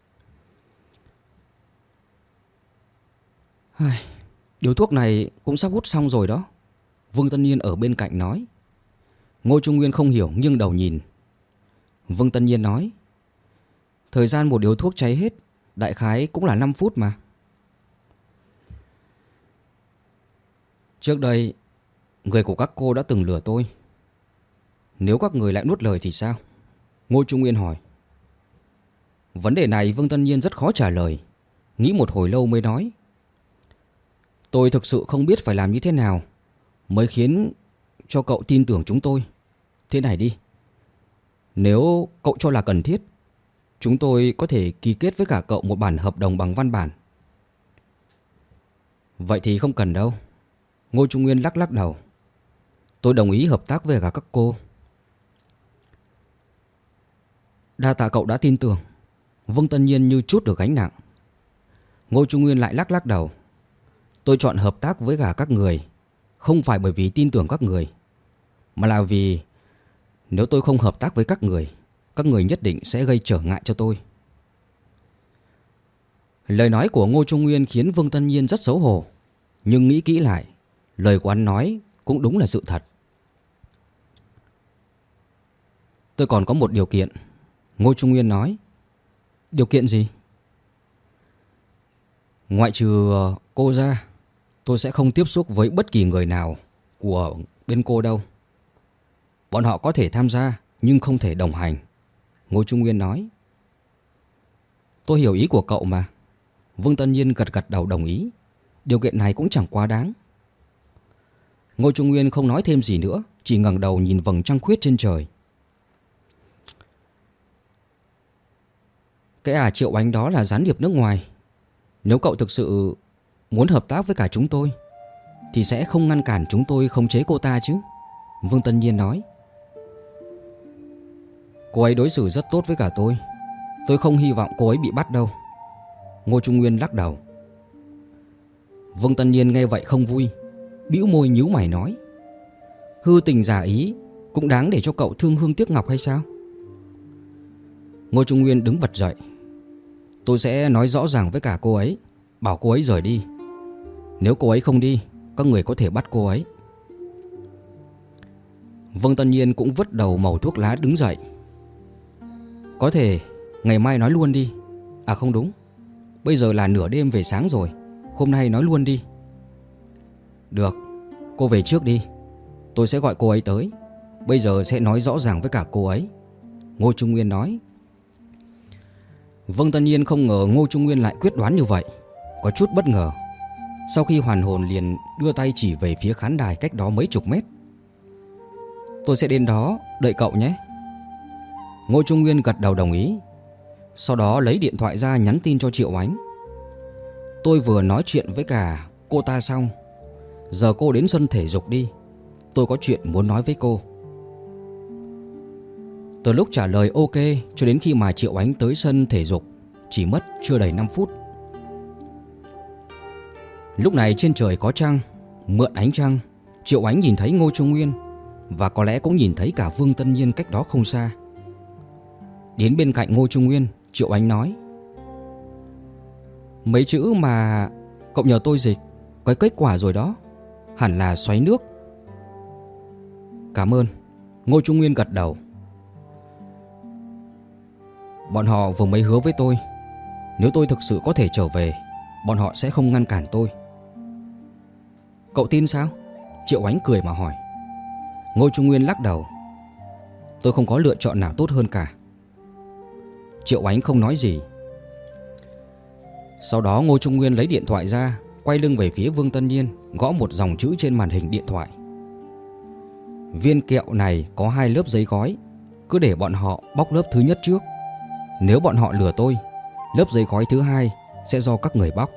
Điếu thuốc này cũng sắp hút xong rồi đó, Vương Tân Nhiên ở bên cạnh nói. Ngô Trung Nguyên không hiểu nghiêng đầu nhìn. Vương Tân Nhiên nói, thời gian một điếu thuốc cháy hết đại khái cũng là 5 phút mà. Trước đây người của các cô đã từng lừa tôi. Nếu các người lại nuốt lời thì sao? Ngô Trung Nguyên hỏi. Vấn đề này Vương Tân Nhiên rất khó trả lời. Nghĩ một hồi lâu mới nói, tôi thực sự không biết phải làm như thế nào mới khiến cho cậu tin tưởng chúng tôi. Thế này đi, nếu cậu cho là cần thiết, chúng tôi có thể ký kết với cả cậu một bản hợp đồng bằng văn bản. Vậy thì không cần đâu. Ngô Trung Nguyên lắc lắc đầu. Tôi đồng ý hợp tác với cả các cô. Đa tạ cậu đã tin tưởng. Vương Tân Nhiên như chút được gánh nặng. Ngô Trung Nguyên lại lắc lắc đầu. Tôi chọn hợp tác với cả các người không phải bởi vì tin tưởng các người, mà là vì nếu tôi không hợp tác với các người nhất định sẽ gây trở ngại cho tôi. Lời nói của Ngô Trung Nguyên khiến Vương Tân Nhiên rất xấu hổ. Nhưng nghĩ kỹ lại, lời của anh nói cũng đúng là sự thật. Tôi còn có một điều kiện, Ngô Trung Nguyên nói. Điều kiện gì? Ngoại trừ cô ra, tôi sẽ không tiếp xúc với bất kỳ người nào của bên cô đâu. Bọn họ có thể tham gia nhưng không thể đồng hành, Ngô Trung Nguyên nói. Tôi hiểu ý của cậu mà. Vương Tân Nhiên gật gật đầu đồng ý. Điều kiện này cũng chẳng quá đáng. Ngô Trung Nguyên không nói thêm gì nữa, chỉ ngẩng đầu nhìn vầng trăng khuyết trên trời. Cái Triệu Ánh đó là gián điệp nước ngoài. Nếu cậu thực sự muốn hợp tác với cả chúng tôi thì sẽ không ngăn cản chúng tôi khống chế cô ta chứ, Vương Tân Nhiên nói. Cô ấy đối xử rất tốt với cả tôi. Tôi không hy vọng cô ấy bị bắt đâu, Ngô Trung Nguyên lắc đầu. Vương Tân Nhiên nghe vậy không vui, bĩu môi nhíu mày nói. Hư tình giả ý cũng đáng để cho cậu thương hương tiếc ngọc hay sao? Ngô Trung Nguyên đứng bật dậy. Tôi sẽ nói rõ ràng với cả cô ấy, bảo cô ấy rời đi. Nếu cô ấy không đi, các người có thể bắt cô ấy. Vương Tân Nhiên cũng vứt đầu mẩu thuốc lá đứng dậy. Có thể ngày mai nói luôn đi. À không đúng, bây giờ là nửa đêm về sáng rồi. Hôm nay nói luôn đi. Được, cô về trước đi. Tôi sẽ gọi cô ấy tới. Bây giờ sẽ nói rõ ràng với cả cô ấy, Ngô Trung Nguyên nói. Vương Tân Nhiên không ngờ Ngô Trung Nguyên lại quyết đoán như vậy, có chút bất ngờ. Sau khi hoàn hồn liền đưa tay chỉ về phía khán đài cách đó mấy chục mét. Tôi sẽ đến đó đợi cậu nhé. Ngô Trung Nguyên gật đầu đồng ý. Sau đó lấy điện thoại ra nhắn tin cho Triệu Ánh. Tôi vừa nói chuyện với cả cô ta xong. Giờ cô đến sân thể dục đi. Tôi có chuyện muốn nói với cô. Từ lúc trả lời ok cho đến khi mà Triệu Ánh tới sân thể dục chỉ mất chưa đầy 5 phút. Lúc này trên trời có trăng. Mượn ánh trăng, Triệu Ánh nhìn thấy Ngô Trung Nguyên, và có lẽ cũng nhìn thấy cả Vương Tân Nhiên cách đó không xa. Đến bên cạnh Ngô Trung Nguyên, Triệu Ánh nói. Mấy chữ mà cậu nhờ tôi dịch có kết quả rồi đó. Hẳn là xoáy nước. Cảm ơn, Ngô Trung Nguyên gật đầu. Bọn họ vừa mới hứa với tôi, nếu tôi thực sự có thể trở về, bọn họ sẽ không ngăn cản tôi. Cậu tin sao? Triệu Ánh cười mà hỏi. Ngô Trung Nguyên lắc đầu. Tôi không có lựa chọn nào tốt hơn cả. Triệu Ánh không nói gì. Sau đó Ngô Trung Nguyên lấy điện thoại ra, quay lưng về phía Vương Tân Nhiên, gõ một dòng chữ trên màn hình điện thoại. Viên kẹo này có 2 lớp giấy gói, cứ để bọn họ bóc lớp thứ nhất trước. Nếu bọn họ lừa tôi, lớp giấy gói thứ 2 sẽ do các người bóc.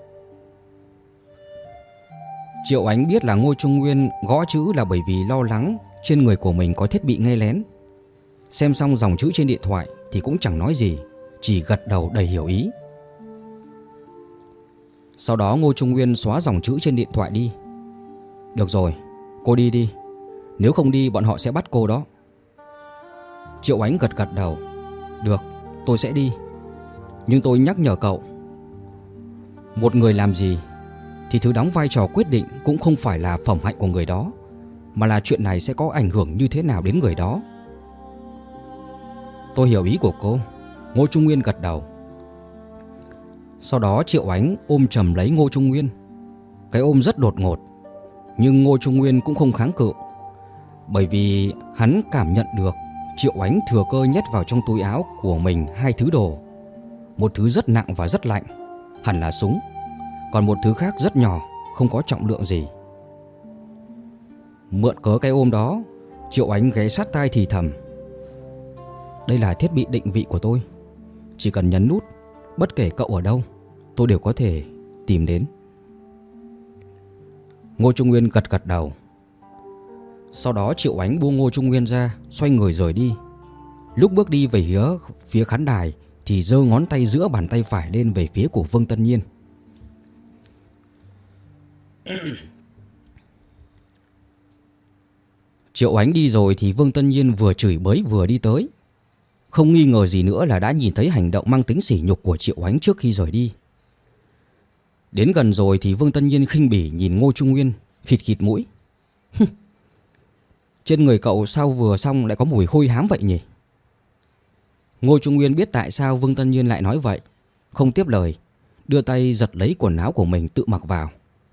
Triệu Ánh biết là Ngô Trung Nguyên gõ chữ là bởi vì lo lắng trên người của mình có thiết bị nghe lén. Xem xong dòng chữ trên điện thoại thì cũng chẳng nói gì, chỉ gật đầu đầy hiểu ý. Sau đó Ngô Trung Nguyên xóa dòng chữ trên điện thoại đi. Được rồi, cô đi đi. Nếu không đi bọn họ sẽ bắt cô đó. Triệu Ánh gật gật đầu. Được, tôi sẽ đi. Nhưng tôi nhắc nhở cậu, một người làm gì thì thứ đóng vai trò quyết định cũng không phải là phẩm hạnh của người đó, mà là chuyện này sẽ có ảnh hưởng như thế nào đến người đó. Tôi hiểu ý của cô. Ngô Trung Nguyên gật đầu. Sau đó Triệu Ánh ôm chầm lấy Ngô Trung Nguyên. Cái ôm rất đột ngột, nhưng Ngô Trung Nguyên cũng không kháng cự, bởi vì hắn cảm nhận được Triệu Ánh thừa cơ nhét vào trong túi áo của mình 2 thứ đồ. Một thứ rất nặng và rất lạnh, hẳn là súng. Còn một thứ khác rất nhỏ, không có trọng lượng gì. Mượn cớ cái ôm đó, Triệu Ánh ghé sát tai thì thầm. Đây là thiết bị định vị của tôi. Chỉ cần nhấn nút, bất kể cậu ở đâu, tôi đều có thể tìm đến. Ngô Trung Nguyên gật gật đầu. Sau đó Triệu Ánh buông Ngô Trung Nguyên ra, xoay người rời đi. Lúc bước đi về phía khán đài thì giơ ngón tay giữa bàn tay phải lên về phía của Vương Tân Nhiên. Triệu Ánh đi rồi thì Vương Tân Nhiên vừa chửi bới vừa đi tới. Không nghi ngờ gì nữa là đã nhìn thấy hành động mang tính sỉ nhục của Triệu Ánh trước khi rời đi. Đến gần rồi thì Vương Tân Nhiên khinh bỉ nhìn Ngô Trung Nguyên, khịt khịt mũi. Trên người cậu sao vừa xong lại có mùi hôi hám vậy nhỉ? Ngô Trung Nguyên biết tại sao Vương Tân Nhiên lại nói vậy, không tiếp lời, đưa tay giật lấy quần áo của mình tự mặc vào.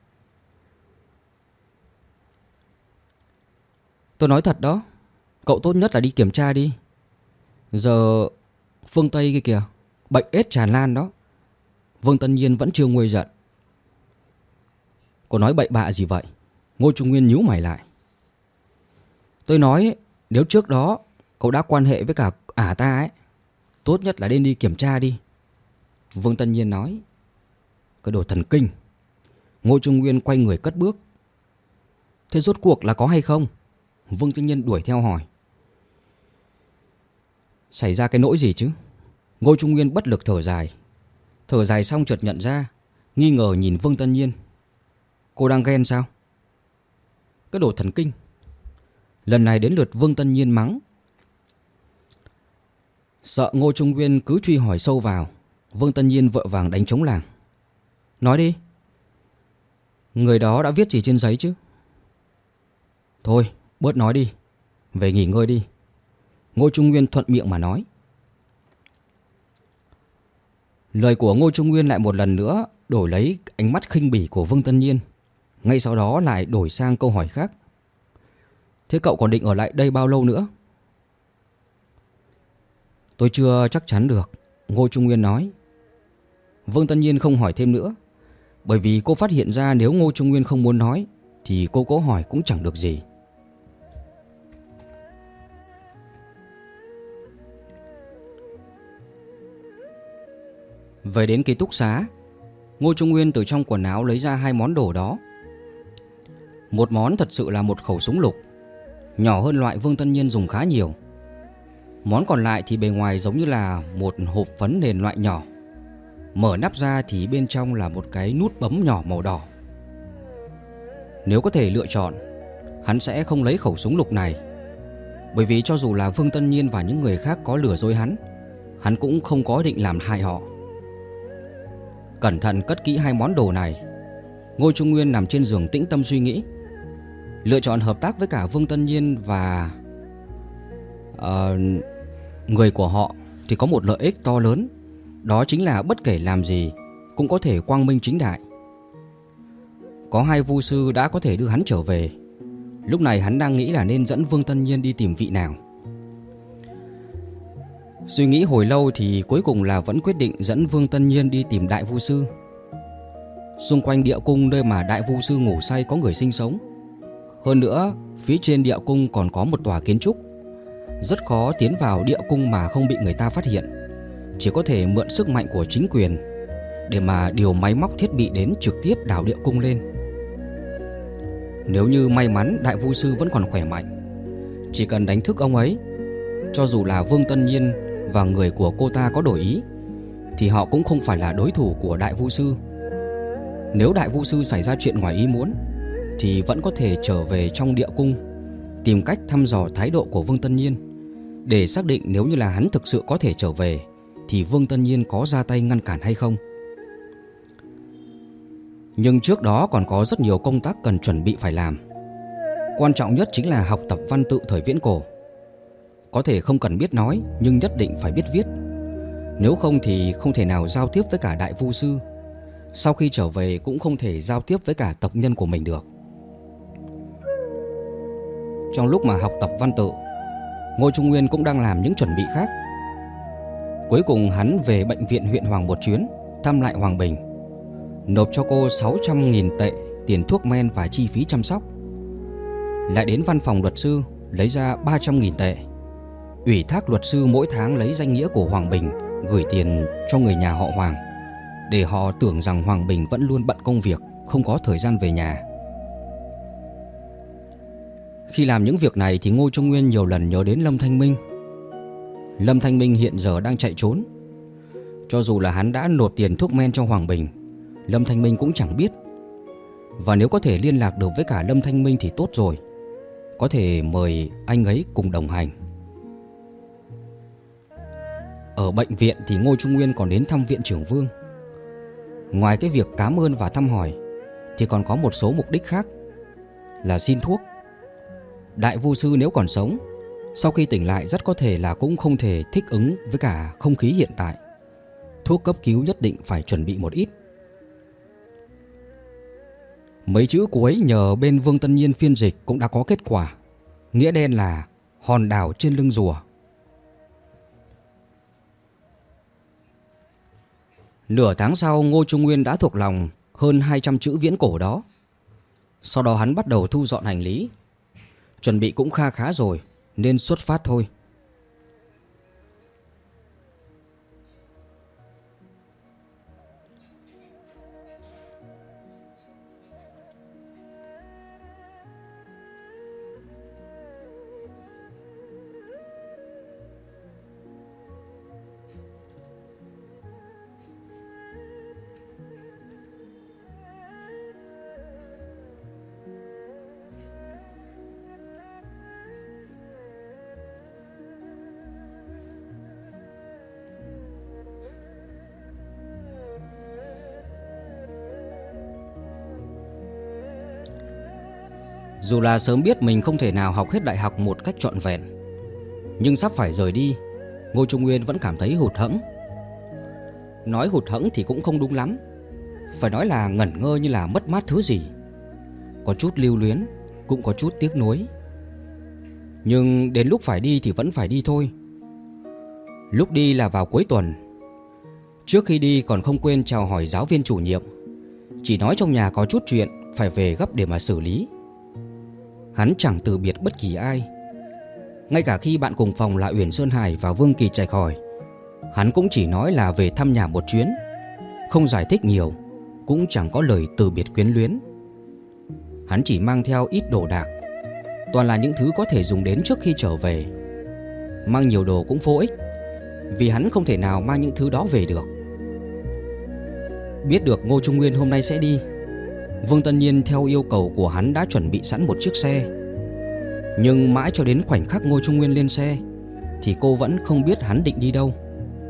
Tôi nói thật đó, cậu tốt nhất là đi kiểm tra đi. Giờ phương Tây kia kìa, bệnh ết tràn lan đó. Vương Tân Nhiên vẫn chưa nguôi giận. Cô nói bậy bạ gì vậy? Ngô Trung Nguyên nhíu mày lại. Tôi nói nếu trước đó cậu đã quan hệ với cả ta ấy, tốt nhất là nên đi kiểm tra đi. Vương Tân Nhiên nói. Cái đồ thần kinh. Ngô Trung Nguyên quay người cất bước. Thế rốt cuộc là có hay không? Vương Tân Nhiên đuổi theo hỏi. Xảy ra cái nỗi gì chứ? Ngô Trung Nguyên bất lực thở dài. Thở dài xong chợt nhận ra, nghi ngờ nhìn Vương Tân Nhiên. Cô đang ghen sao? Cái đồ thần kinh. Lần này đến lượt Vương Tân Nhiên mắng. Sợ Ngô Trung Nguyên cứ truy hỏi sâu vào, Vương Tân Nhiên vội vàng đánh trống lảng. Nói đi. Người đó đã viết gì trên giấy chứ? Thôi, bớt nói đi. Về nghỉ ngơi đi. Ngô Trung Nguyên thuận miệng mà nói. Lời của Ngô Trung Nguyên lại một lần nữa đổi lấy ánh mắt khinh bỉ của Vương Tân Nhiên. Ngay sau đó lại đổi sang câu hỏi khác. Thế cậu còn định ở lại đây bao lâu nữa? Tôi chưa chắc chắn được, Ngô Trung Nguyên nói. Vương Tân Nhiên không hỏi thêm nữa, bởi vì cô phát hiện ra nếu Ngô Trung Nguyên không muốn nói thì cô có hỏi cũng chẳng được gì. Về đến ký túc xá, Ngô Trung Nguyên từ trong quần áo lấy ra 2 món đồ đó. Một món thật sự là một khẩu súng lục, nhỏ hơn loại Vương Tân Nhiên dùng khá nhiều. Món còn lại thì bề ngoài giống như là một hộp phấn nền loại nhỏ. Mở nắp ra thì bên trong là một cái nút bấm nhỏ màu đỏ. Nếu có thể lựa chọn, hắn sẽ không lấy khẩu súng lục này, bởi vì cho dù là Vương Tân Nhiên và những người khác có lừa dối hắn cũng không có định làm hại họ. Cẩn thận cất kỹ 2 món đồ này, Ngô Trung Nguyên nằm trên giường tĩnh tâm suy nghĩ. Lựa chọn hợp tác với cả Vương Tân Nhiên và người của họ thì có một lợi ích to lớn. Đó chính là bất kể làm gì cũng có thể quang minh chính đại. Có 2 vu sư đã có thể đưa hắn trở về. Lúc này hắn đang nghĩ là nên dẫn Vương Tân Nhiên đi tìm vị nào. Suy nghĩ hồi lâu thì cuối cùng là vẫn quyết định dẫn Vương Tân Nhiên đi tìm Đại Vu Sư. Xung quanh địa cung nơi mà Đại Vu Sư ngủ say có người sinh sống. Hơn nữa, phía trên địa cung còn có một tòa kiến trúc. Rất khó tiến vào địa cung mà không bị người ta phát hiện. Chỉ có thể mượn sức mạnh của chính quyền để mà điều máy móc thiết bị đến trực tiếp đào địa cung lên. Nếu như may mắn Đại Vu Sư vẫn còn khỏe mạnh, chỉ cần đánh thức ông ấy, cho dù là Vương Tân Nhiên và người của cô ta có đổi ý, thì họ cũng không phải là đối thủ của Đại Vu Sư. Nếu Đại Vu Sư xảy ra chuyện ngoài ý muốn, thì vẫn có thể trở về trong địa cung, tìm cách thăm dò thái độ của Vương Tân Nhiên, để xác định nếu như là hắn thực sự có thể trở về, thì Vương Tân Nhiên có ra tay ngăn cản hay không. Nhưng trước đó còn có rất nhiều công tác cần chuẩn bị phải làm. Quan trọng nhất chính là học tập văn tự thời viễn cổ. Có thể không cần biết nói, nhưng nhất định phải biết viết. Nếu không thì không thể nào giao tiếp với cả Đại Vu Sư. Sau khi trở về cũng không thể giao tiếp với cả tộc nhân của mình được. Trong lúc mà học tập văn tự, Ngô Trung Nguyên cũng đang làm những chuẩn bị khác. Cuối cùng hắn về bệnh viện huyện Hoàng một chuyến, thăm lại Hoàng Bình, nộp cho cô 600.000 tệ tiền thuốc men và chi phí chăm sóc. Lại đến văn phòng luật sư lấy ra 300.000 tệ, ủy thác luật sư mỗi tháng lấy danh nghĩa của Hoàng Bình gửi tiền cho người nhà họ Hoàng, để họ tưởng rằng Hoàng Bình vẫn luôn bận công việc, không có thời gian về nhà. Khi làm những việc này thì Ngô Trung Nguyên nhiều lần nhớ đến Lâm Thanh Minh. Lâm Thanh Minh hiện giờ đang chạy trốn. Cho dù là hắn đã nộp tiền thuốc men cho Hoàng Bình, Lâm Thanh Minh cũng chẳng biết. Và nếu có thể liên lạc được với cả Lâm Thanh Minh thì tốt rồi, có thể mời anh ấy cùng đồng hành. Ở bệnh viện thì Ngô Trung Nguyên còn đến thăm viện trưởng Vương. Ngoài cái việc cảm ơn và thăm hỏi, thì còn có một số mục đích khác, là xin thuốc. Đại Vu Sư nếu còn sống, sau khi tỉnh lại rất có thể là cũng không thể thích ứng với cả không khí hiện tại. Thuốc cấp cứu nhất định phải chuẩn bị một ít. Mấy chữ cuối nhờ bên Vương Tân Nhiên phiên dịch cũng đã có kết quả. Nghĩa đen là hòn đảo trên lưng rùa. Nửa tháng sau, Ngô Trung Nguyên đã thuộc lòng hơn 200 chữ viễn cổ đó. Sau đó hắn bắt đầu thu dọn hành lý. Chuẩn bị cũng kha khá rồi, nên xuất phát thôi. Dù là sớm biết mình không thể nào học hết đại học một cách trọn vẹn, nhưng sắp phải rời đi, Ngô Trung Nguyên vẫn cảm thấy hụt hẫng. Nói hụt hẫng thì cũng không đúng lắm, phải nói là ngẩn ngơ như là mất mát thứ gì. Có chút lưu luyến, cũng có chút tiếc nuối. Nhưng đến lúc phải đi thì vẫn phải đi thôi. Lúc đi là vào cuối tuần. Trước khi đi còn không quên chào hỏi giáo viên chủ nhiệm, chỉ nói trong nhà có chút chuyện phải về gấp để mà xử lý. Hắn chẳng từ biệt bất kỳ ai. Ngay cả khi bạn cùng phòng là Uyển Sơn Hải và Vương Kỳ Trạch hỏi, hắn cũng chỉ nói là về thăm nhà một chuyến, không giải thích nhiều, cũng chẳng có lời từ biệt quyến luyến. Hắn chỉ mang theo ít đồ đạc, toàn là những thứ có thể dùng đến trước khi trở về. Mang nhiều đồ cũng vô ích, vì hắn không thể nào mang những thứ đó về được. Biết được Ngô Trung Nguyên hôm nay sẽ đi, Vương Tân Nhiên theo yêu cầu của hắn đã chuẩn bị sẵn một chiếc xe. Nhưng mãi cho đến khoảnh khắc Ngô Trung Nguyên lên xe thì cô vẫn không biết hắn định đi đâu.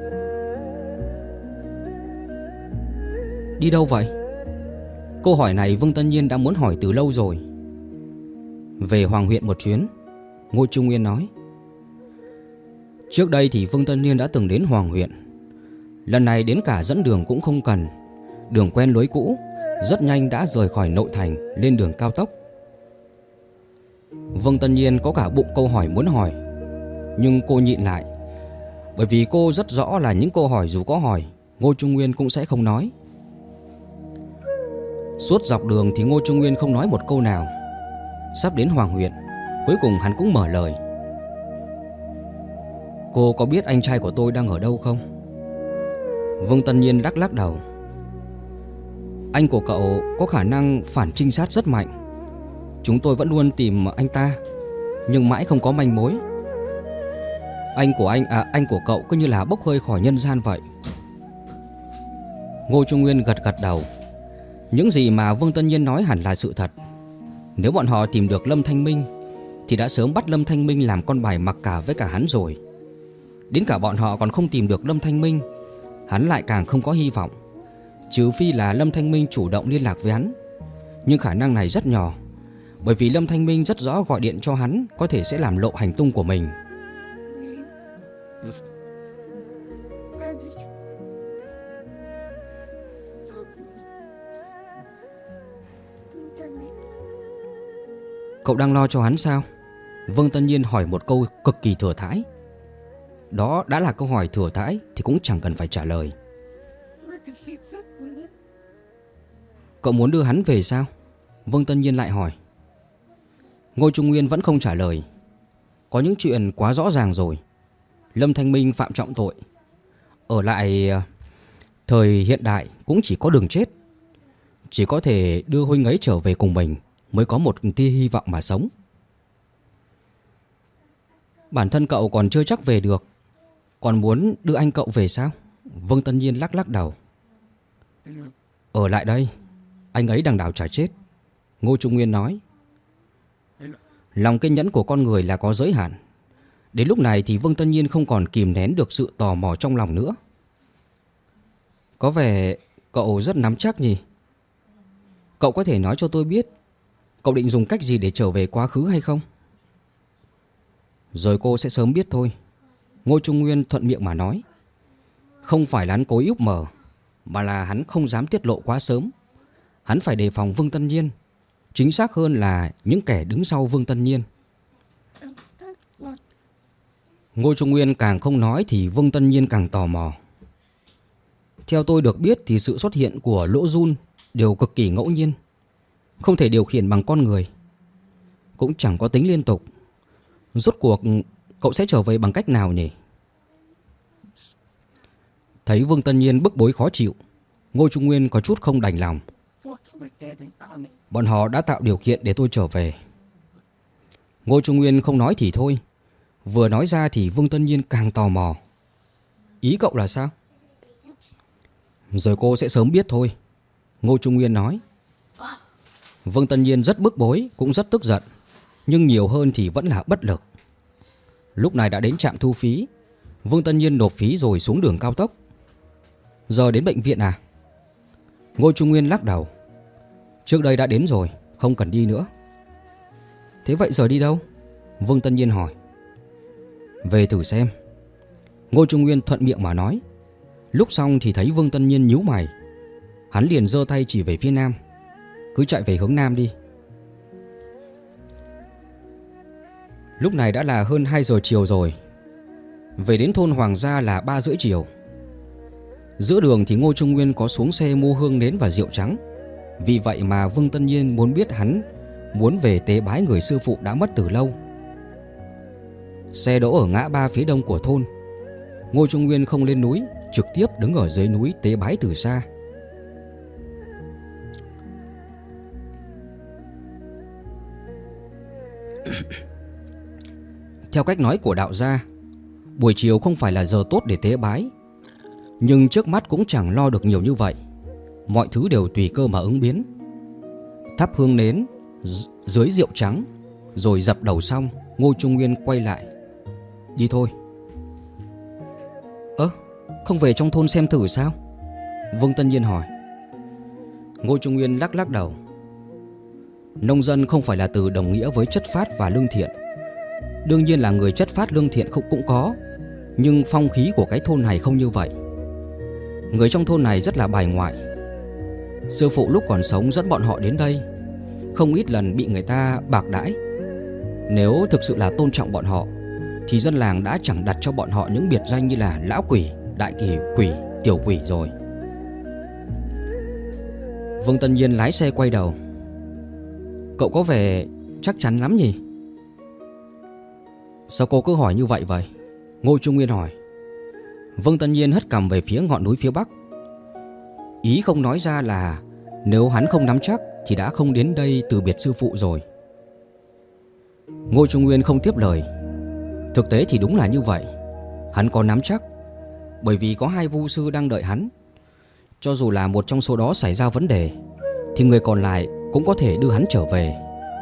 Đi đâu vậy? Câu hỏi này Vương Tân Nhiên đã muốn hỏi từ lâu rồi. Về Hoàng huyện một chuyến, Ngô Trung Nguyên nói. Trước đây thì Vương Tân Nhiên đã từng đến Hoàng huyện. Lần này đến cả dẫn đường cũng không cần, đường quen lối cũ, rất nhanh đã rời khỏi nội thành lên đường cao tốc. Vương Tân Nhiên có cả bụng câu hỏi muốn hỏi, nhưng cô nhịn lại. Bởi vì cô rất rõ là những câu hỏi dù có hỏi, Ngô Trung Nguyên cũng sẽ không nói. Suốt dọc đường thì Ngô Trung Nguyên không nói một câu nào. Sắp đến Hoàng huyện, cuối cùng hắn cũng mở lời. Cô có biết anh trai của tôi đang ở đâu không? Vương Tân Nhiên lắc lắc đầu. Anh của cậu có khả năng phản trinh sát rất mạnh. Chúng tôi vẫn luôn tìm anh ta, nhưng mãi không có manh mối. Anh của cậu cứ như là bốc hơi khỏi nhân gian vậy. Ngô Trung Nguyên gật gật đầu. Những gì mà Vương Tân Nhiên nói hẳn là sự thật. Nếu bọn họ tìm được Lâm Thanh Minh thì đã sớm bắt Lâm Thanh Minh làm con bài mặc cả với cả hắn rồi. Đến cả bọn họ còn không tìm được Lâm Thanh Minh, hắn lại càng không có hy vọng. Trừ phi là Lâm Thanh Minh chủ động liên lạc với hắn. Nhưng khả năng này rất nhỏ, bởi vì Lâm Thanh Minh rất rõ gọi điện cho hắn có thể sẽ làm lộ hành tung của mình. Cậu đang lo cho hắn sao? Vương Tân Nhiên hỏi một câu cực kỳ thừa thãi. Đó đã là câu hỏi thừa thãi thì cũng chẳng cần phải trả lời. Cậu muốn đưa hắn về sao? Vương Tân Nhiên lại hỏi. Ngô Trung Nguyên vẫn không trả lời. Có những chuyện quá rõ ràng rồi. Lâm Thanh Minh phạm trọng tội. Ở lại thời hiện đại cũng chỉ có đường chết. Chỉ có thể đưa huynh ấy trở về cùng mình mới có một tia hy vọng mà sống. Bản thân cậu còn chưa chắc về được, còn muốn đưa anh cậu về sao? Vương Tân Nhiên lắc lắc đầu. Ở lại đây, anh ấy đằng đảo chả chết. Ngô Trung Nguyên nói. Lòng kiên nhẫn của con người là có giới hạn. Đến lúc này thì Vương Tân Nhiên không còn kìm nén được sự tò mò trong lòng nữa. Có vẻ cậu rất nắm chắc nhỉ? Cậu có thể nói cho tôi biết cậu định dùng cách gì để trở về quá khứ hay không? Rồi cô sẽ sớm biết thôi. Ngô Trung Nguyên thuận miệng mà nói. Không phải là hắn cố ý úp mở, mà là hắn không dám tiết lộ quá sớm. Hắn phải đề phòng Vương Tân Nhiên, chính xác hơn là những kẻ đứng sau Vương Tân Nhiên. Ngô Trung Nguyên càng không nói thì Vương Tân Nhiên càng tò mò. Theo tôi được biết thì sự xuất hiện của lỗ giun đều cực kỳ ngẫu nhiên, không thể điều khiển bằng con người, cũng chẳng có tính liên tục. Rốt cuộc cậu sẽ trở về bằng cách nào nhỉ? Thấy Vương Tân Nhiên bức bối khó chịu, Ngô Trung Nguyên có chút không đành lòng. Bọn họ đã tạo điều kiện để tôi trở về. Ngô Trung Nguyên không nói thì thôi, vừa nói ra thì Vương Tân Nhiên càng tò mò. Ý cậu là sao? Rồi cô sẽ sớm biết thôi, Ngô Trung Nguyên nói. Vương Tân Nhiên rất bức bối, cũng rất tức giận, nhưng nhiều hơn thì vẫn là bất lực. Lúc này đã đến trạm thu phí, Vương Tân Nhiên nộp phí rồi xuống đường cao tốc. Giờ đến bệnh viện à? Ngô Trung Nguyên lắc đầu. Trước đây đã đến rồi, không cần đi nữa. Thế vậy giờ đi đâu? Vương Tân Nhiên hỏi. Về thử xem, Ngô Trung Nguyên thuận miệng mà nói. Lúc xong thì thấy Vương Tân Nhiên nhíu mày. Hắn liền giơ tay chỉ về phía nam. Cứ chạy về hướng nam đi. Lúc này đã là hơn 2 giờ chiều rồi. Về đến thôn Hoàng Gia là 3 rưỡi chiều. Giữa đường thì Ngô Trung Nguyên có xuống xe mua hương nến và rượu trắng. Vì vậy mà Vương Tân Nhiên muốn biết hắn muốn về tế bái người sư phụ đã mất từ lâu. Xe đỗ ở ngã ba phía đông của thôn. Ngô Trung Nguyên không lên núi, trực tiếp đứng ở dưới núi tế bái từ xa. Theo cách nói của đạo gia, buổi chiều không phải là giờ tốt để tế bái. Nhưng trước mắt cũng chẳng lo được nhiều như vậy. Mọi thứ đều tùy cơ mà ứng biến. Thắp hương nến, dưới rượu trắng, rồi dập đầu xong, Ngô Trung Nguyên quay lại. Đi thôi. Không về trong thôn xem thử sao? Vương Tân Nhiên hỏi. Ngô Trung Nguyên lắc lắc đầu. Nông dân không phải là từ đồng nghĩa với chất phác và lương thiện. Đương nhiên là người chất phác lương thiện cũng có, nhưng phong khí của cái thôn này không như vậy. Người trong thôn này rất là bài ngoại. Sư phụ lúc còn sống dẫn bọn họ đến đây, không ít lần bị người ta bạc đãi. Nếu thực sự là tôn trọng bọn họ thì dân làng đã chẳng đặt cho bọn họ những biệt danh như là lão quỷ, đại kỳ quỷ, tiểu quỷ rồi. Vương Tân Nhiên lái xe quay đầu. Cậu có vẻ chắc chắn lắm nhỉ? Sao cô cứ hỏi như vậy vậy? Ngô Trung Nguyên hỏi. Vương Tân Nhiên hất cằm về phía ngọn núi phía bắc. Ý không nói ra là nếu hắn không nắm chắc thì đã không đến đây từ biệt sư phụ rồi. Ngô Trung Nguyên không tiếp lời. Thực tế thì đúng là như vậy. Hắn có nắm chắc, bởi vì có 2 vu sư đang đợi hắn. Cho dù là một trong số đó xảy ra vấn đề thì người còn lại cũng có thể đưa hắn trở về.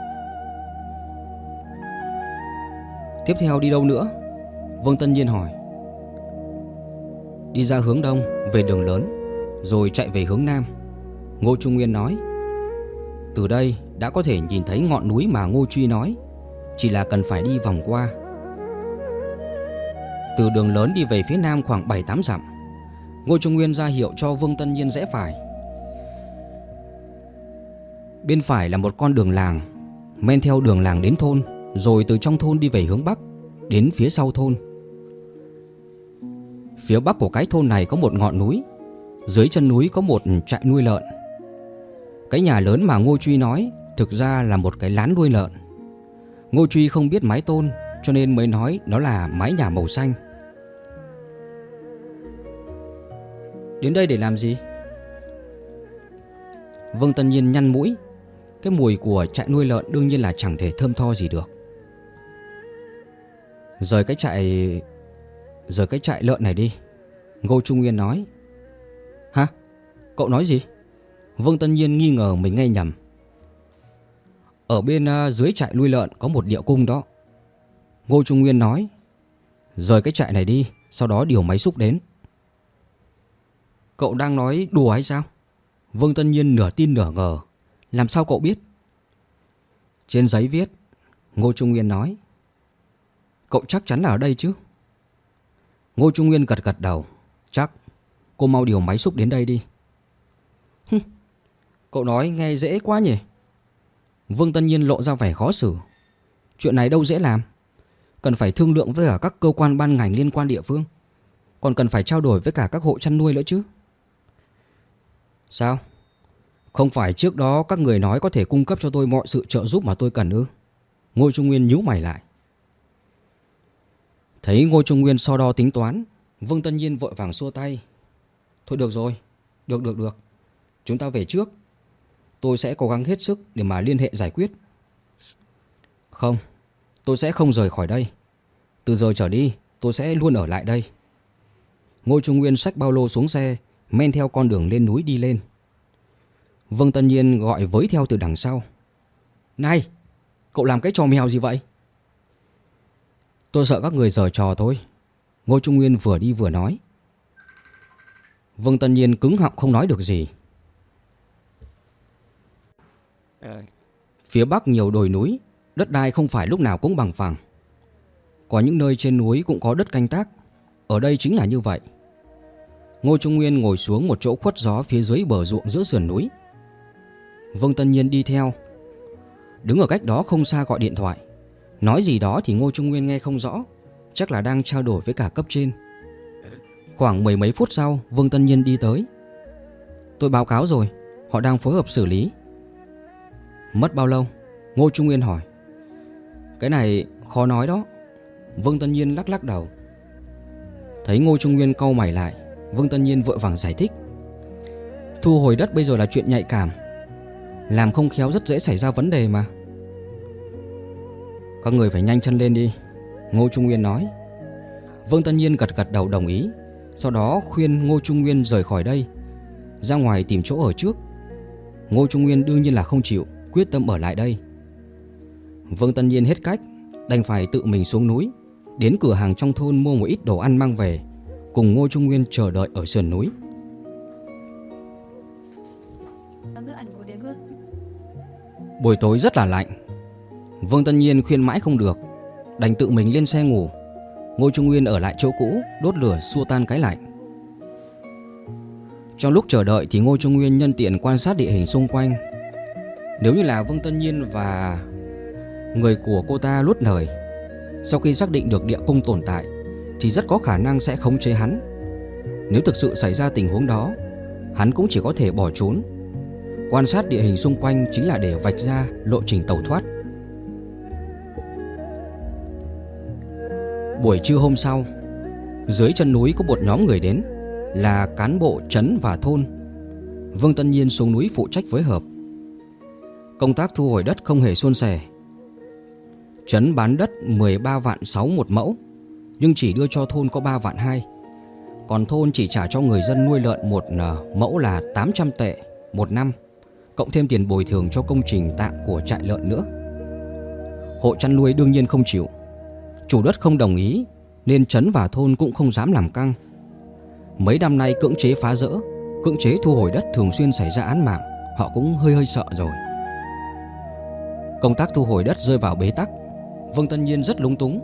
Tiếp theo đi đâu nữa? Vương Tân Nhiên hỏi. Đi ra hướng đông về đường lớn, rồi chạy về hướng nam, Ngô Trung Nguyên nói. Từ đây đã có thể nhìn thấy ngọn núi mà Ngô Truy nói, chỉ là cần phải đi vòng qua. Từ đường lớn đi về phía nam khoảng 7-8 dặm, Ngô Trung Nguyên ra hiệu cho Vương Tân Nhiên rẽ phải. Bên phải là một con đường làng, men theo đường làng đến thôn, rồi từ trong thôn đi về hướng bắc, đến phía sau thôn. Phía bắc của cái thôn này có một ngọn núi, dưới chân núi có một trại nuôi lợn. Cái nhà lớn mà Ngô Truy nói thực ra là một cái lán nuôi lợn. Ngô Truy không biết mái tôn, cho nên mới nói nó là mái nhà màu xanh. Đến đây để làm gì? Vương Tân Nhiên nhăn mũi. Cái mùi của trại nuôi lợn đương nhiên là chẳng thể thơm tho gì được. Rời cái trại lợn này đi, Ngô Trung Nguyên nói. Hả? Cậu nói gì? Vương Tân Nhiên nghi ngờ mình nghe nhầm. Ở bên dưới trại nuôi lợn có một địa cung đó, Ngô Trung Nguyên nói. Rời cái trại này đi, sau đó điều máy xúc đến. Cậu đang nói đùa hay sao? Vương Tân Nhiên nửa tin nửa ngờ. Làm sao cậu biết? Trên giấy viết, Ngô Trung Nguyên nói. Cậu chắc chắn là ở đây chứ? Ngô Trung Nguyên gật gật đầu. Chắc. Cô mau điều máy xúc đến đây đi. Cậu nói nghe dễ quá nhỉ? Vương Tân Nhiên lộ ra vẻ khó xử. Chuyện này đâu dễ làm. Cần phải thương lượng với cả các cơ quan ban ngành liên quan địa phương, còn cần phải trao đổi với cả các hộ chăn nuôi nữa chứ. Sao? Không phải trước đó các người nói có thể cung cấp cho tôi mọi sự trợ giúp mà tôi cần ư? Ngô Trung Nguyên nhíu mày lại. Thấy Ngô Trung Nguyên so đo tính toán, Vương Tân Nhiên vội vàng xua tay. Thôi được rồi, được. Chúng ta về trước. Tôi sẽ cố gắng hết sức để mà liên hệ giải quyết. Không, tôi sẽ không rời khỏi đây. Từ giờ trở đi, tôi sẽ luôn ở lại đây. Ngô Trung Nguyên xách ba lô xuống xe, men theo con đường lên núi đi lên. Vương Tân Nhiên gọi với theo từ đằng sau. Này, cậu làm cái trò mèo gì vậy? Tôi sợ các người giở trò thôi. Ngô Trung Nguyên vừa đi vừa nói. Vương Tân Nhiên cứng họng không nói được gì. Phía bắc nhiều đồi núi, đất đai không phải lúc nào cũng bằng phẳng. Có những nơi trên núi cũng có đất canh tác. Ở đây chính là như vậy. Ngô Trung Nguyên ngồi xuống một chỗ khuất gió phía dưới bờ ruộng giữa sườn núi. Vương Tân Nhiên đi theo. Đứng ở cách đó không xa gọi điện thoại. Nói gì đó thì Ngô Trung Nguyên nghe không rõ. Chắc là đang trao đổi với cả cấp trên. Khoảng 10 mấy phút sau, Vương Tân Nhiên đi tới. Tôi báo cáo rồi, họ đang phối hợp xử lý. Mất bao lâu? Ngô Trung Nguyên hỏi. Cái này khó nói đó. Vương Tân Nhiên lắc đầu. Thấy Ngô Trung Nguyên cau mày lại, Vương Tân Nhiên vội vàng giải thích. Thu hồi đất bây giờ là chuyện nhạy cảm, làm không khéo rất dễ xảy ra vấn đề mà. Các người phải nhanh chân lên đi, Ngô Trung Nguyên nói. Vương Tân Nhiên gật đầu đồng ý. Sau đó khuyên Ngô Trung Nguyên rời khỏi đây, ra ngoài tìm chỗ ở trước. Ngô Trung Nguyên đương nhiên là không chịu, quyết tâm ở lại đây. Vương Tân Nhiên hết cách, đành phải tự mình xuống núi, đến cửa hàng trong thôn mua một ít đồ ăn mang về, cùng Ngô Trung Nguyên chờ đợi ở sườn núi. Buổi tối rất là lạnh. Vương Tân Nhiên khuyên mãi không được, đành tự mình lên xe ngủ. Ngô Trung Nguyên ở lại chỗ cũ, đốt lửa xua tan cái lạnh. Trong lúc chờ đợi thì Ngô Trung Nguyên nhân tiện quan sát địa hình xung quanh. Nếu như là Vương Tân Nhiên và người của cô ta nuốt lời Sau khi xác định được địa cung tồn tại thì rất có khả năng sẽ khống chế hắn. Nếu thực sự xảy ra tình huống đó, hắn cũng chỉ có thể bỏ trốn. Quan sát địa hình xung quanh chính là để vạch ra lộ trình tẩu thoát. Buổi trưa hôm sau, dưới chân núi có một nhóm người đến, là cán bộ trấn và thôn. Vương Tân Nhiên xuống núi phụ trách phối hợp. Công tác thu hồi đất không hề suôn sẻ. Trấn bán đất 13 vạn 6 một mẫu, nhưng chỉ đưa cho thôn có 3 vạn 2. Còn thôn chỉ trả cho người dân nuôi lợn một mẫu là 800 tệ một năm, cộng thêm tiền bồi thường cho công trình tạm của trại lợn nữa. Hộ chăn nuôi đương nhiên không chịu. Chủ đất không đồng ý nên trấn và thôn cũng không dám làm căng. Mấy năm nay cưỡng chế phá rỡ, cưỡng chế thu hồi đất thường xuyên xảy ra án mạng, họ cũng hơi sợ rồi. Công tác thu hồi đất rơi vào bế tắc. Vương Tân Nhiên rất lúng túng.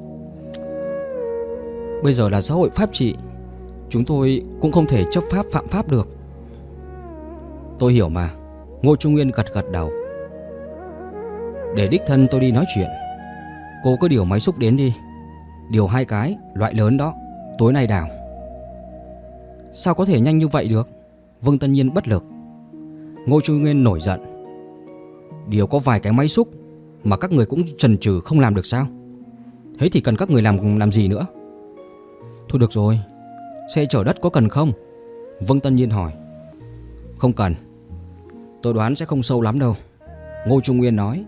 Bây giờ là xã hội pháp trị, chúng tôi cũng không thể chấp pháp phạm pháp được. Tôi hiểu mà. Ngô Trung Nguyên gật gật đầu. Để đích thân tôi đi nói chuyện. Cô cứ điều máy xúc đến đi. Điều 2 cái, loại lớn đó, tối nay đào. Sao có thể nhanh như vậy được? Vương Tân Nhiên bất lực. Ngô Trung Nguyên nổi giận. Điều có vài cái máy xúc mà các người cũng chần chừ không làm được sao? Thế thì cần các người làm gì nữa? Thôi được rồi, xe chở đất có cần không? Vương Tân Nhiên hỏi. Không cần. Tôi đoán sẽ không sâu lắm đâu, Ngô Trung Nguyên nói.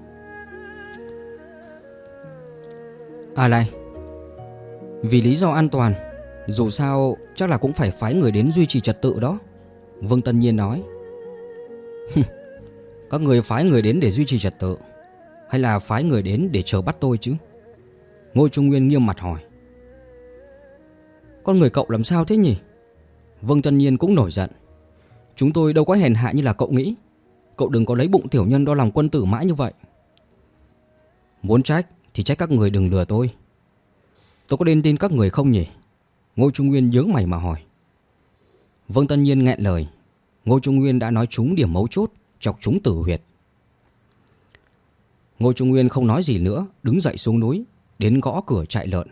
À này, vì lý do an toàn, dù sao chắc là cũng phải phái người đến duy trì trật tự đó, Vương Tân Nhiên nói. Các người phái người đến để duy trì trật tự, hay là phái người đến để chờ bắt tôi chứ? Ngô Trung Nguyên nghiêm mặt hỏi. Con người cậu làm sao thế nhỉ? Vương Tân Nhiên cũng nổi giận. Chúng tôi đâu có hèn hạ như là cậu nghĩ. Cậu đừng có lấy bụng tiểu nhân đo lòng quân tử mãi như vậy. Muốn trách thì trách các người đừng lừa tôi. Tôi có nên tin các người không nhỉ? Ngô Trung Nguyên nhướng mày mà hỏi. Vương Tân Nhiên nghẹn lời. Ngô Trung Nguyên đã nói trúng điểm mấu chốt, chọc trúng tử huyệt. Ngô Trung Nguyên không nói gì nữa, đứng dậy xuống núi, đến gõ cửa trại lợn.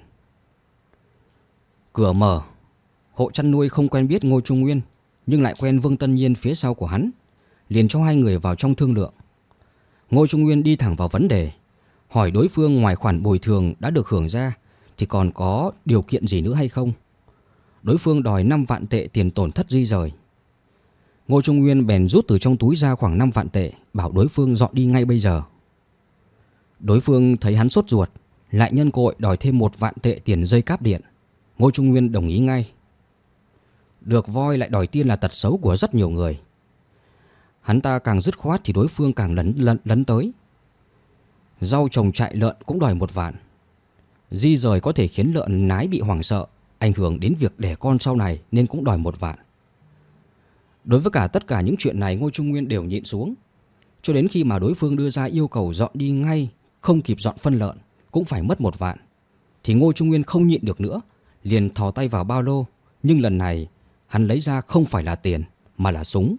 Cửa mở. Hộ chăn nuôi không quen biết Ngô Trung Nguyên, nhưng lại quen Vương Tân Nhiên phía sau của hắn, liền cho 2 người vào trong thương lượng. Ngô Trung Nguyên đi thẳng vào vấn đề, hỏi đối phương ngoài khoản bồi thường đã được hưởng ra thì còn có điều kiện gì nữa hay không. Đối phương đòi 5 vạn tệ tiền tổn thất di rời. Ngô Trung Nguyên bèn rút từ trong túi ra khoảng 5 vạn tệ, bảo đối phương dọn đi ngay bây giờ. Đối phương thấy hắn sốt ruột, lại nhân cội đòi thêm 1 vạn tệ tiền dây cáp điện. Ngô Trung Nguyên đồng ý ngay. Được voi lại đòi tiền là tật xấu của rất nhiều người. Hắn ta càng dứt khoát thì đối phương càng lấn tới. Rau trồng trại lợn cũng đòi 1 vạn. Di rời có thể khiến lợn nái bị hoảng sợ, ảnh hưởng đến việc đẻ con sau này nên cũng đòi 1 vạn. Đối với tất cả những chuyện này, Ngô Trung Nguyên đều nhịn xuống. Cho đến khi mà đối phương đưa ra yêu cầu dọn đi ngay, không kịp dọn phân lợn, cũng phải mất 1 vạn, thì Ngô Trung Nguyên không nhịn được nữa, liền thò tay vào ba lô. Nhưng lần này hắn lấy ra không phải là tiền mà là súng.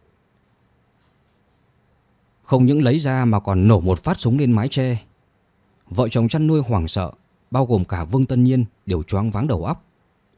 Không những lấy ra mà còn nổ 1 phát súng lên mái tre. Vợ chồng chăn nuôi hoảng sợ, bao gồm cả Vương Tân Nhiên, đều choáng váng đầu óc.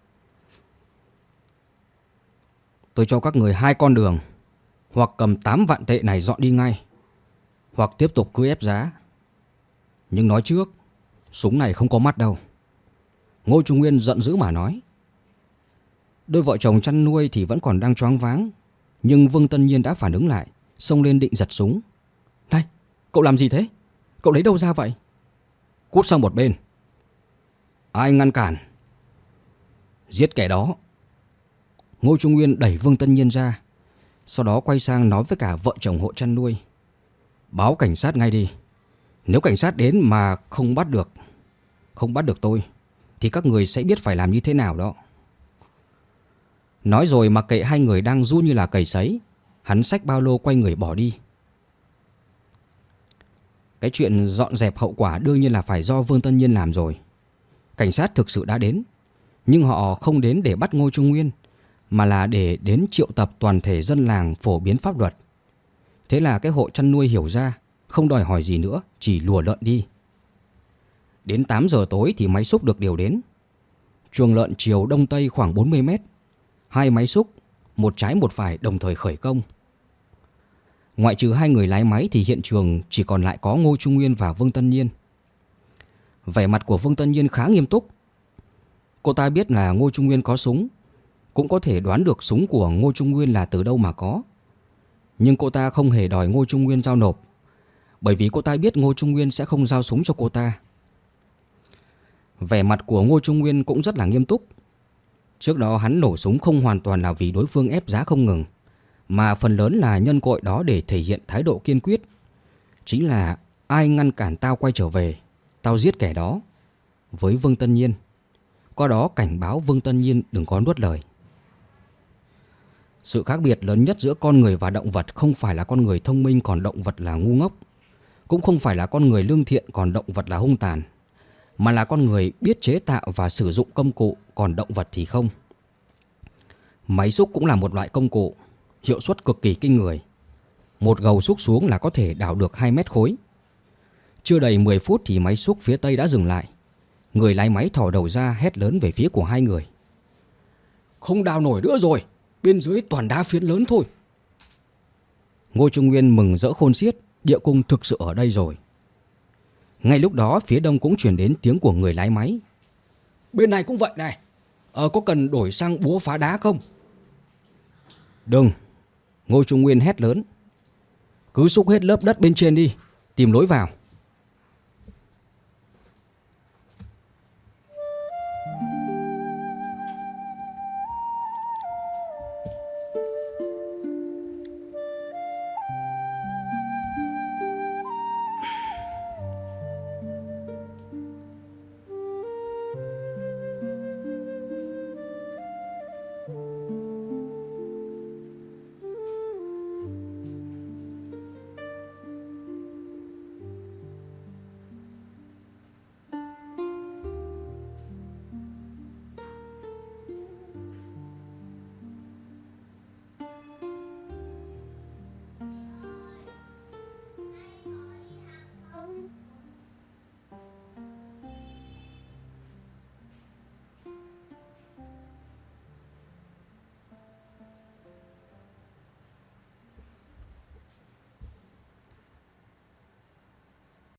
Tôi cho các người 2 con đường, hoặc cầm 8 vạn tệ này dọn đi ngay, hoặc tiếp tục cưỡi ép giá. Nhưng nói trước, súng này không có mắt đâu, Ngô Trung Nguyên giận dữ mà nói. Đôi vợ chồng chăn nuôi thì vẫn còn đang choáng váng, nhưng Vương Tân Nhiên đã phản ứng lại, xông lên định giật súng. Này, cậu làm gì thế? Cậu lấy đâu ra vậy? Cút sang một bên. Ai ngăn cản? Giết kẻ đó. Ngô Trung Nguyên đẩy Vương Tân Nhiên ra, sau đó quay sang nói với cả vợ chồng hộ chăn nuôi. Báo cảnh sát ngay đi. Nếu cảnh sát đến mà không bắt được tôi, thì các người sẽ biết phải làm như thế nào đó. Nói rồi mặc kệ 2 người đang run như là cầy sấy, hắn xách ba lô quay người bỏ đi. Cái chuyện dọn dẹp hậu quả đương nhiên là phải do Vương Tân Nhiên làm rồi. Cảnh sát thực sự đã đến, nhưng họ không đến để bắt Ngô Trung Nguyên, mà là để đến triệu tập toàn thể dân làng phổ biến pháp luật. Thế là cái hộ chăn nuôi hiểu ra, không đòi hỏi gì nữa, chỉ lùa lợn đi. Đến 8 giờ tối thì máy xúc được điều đến. Chuồng lợn chiều đông tây khoảng 40 mét. 2 máy xúc, một trái một phải đồng thời khởi công. Ngoại trừ 2 người lái máy thì hiện trường chỉ còn lại có Ngô Trung Nguyên và Vương Tân Nhiên. Vẻ mặt của Vương Tân Nhiên khá nghiêm túc. Cô ta biết là Ngô Trung Nguyên có súng, cũng có thể đoán được súng của Ngô Trung Nguyên là từ đâu mà có. Nhưng cô ta không hề đòi Ngô Trung Nguyên giao nộp, bởi vì cô ta biết Ngô Trung Nguyên sẽ không giao súng cho cô ta. Vẻ mặt của Ngô Trung Nguyên cũng rất là nghiêm túc. Trước đó hắn nổ súng không hoàn toàn là vì đối phương ép giá không ngừng, mà phần lớn là nhân cội đó để thể hiện thái độ kiên quyết. Chính là ai ngăn cản tao quay trở về, tao giết kẻ đó. Với Vương Tân Nhiên, qua đó cảnh báo Vương Tân Nhiên đừng có nuốt lời. Sự khác biệt lớn nhất giữa con người và động vật không phải là con người thông minh còn động vật là ngu ngốc, cũng không phải là con người lương thiện còn động vật là hung tàn, mà là con người biết chế tạo và sử dụng công cụ còn động vật thì không. Máy xúc cũng là một loại công cụ, hiệu suất cực kỳ kinh người. Một gầu xúc xuống là có thể đào được 2 mét khối. Chưa đầy 10 phút thì máy xúc phía tây đã dừng lại. Người lái máy thò đầu ra hét lớn về phía của 2 người. Không đào nổi nữa rồi, bên dưới toàn đá phiến lớn thôi. Ngô Trung Nguyên mừng rỡ khôn xiết, địa cung thực sự ở đây rồi. Ngay lúc đó phía đông cũng truyền đến tiếng của người lái máy. Bên này cũng vậy này, có cần đổi sang búa phá đá không? Đừng, Ngô Trung Nguyên hét lớn. Cứ xúc hết lớp đất bên trên đi, tìm lối vào.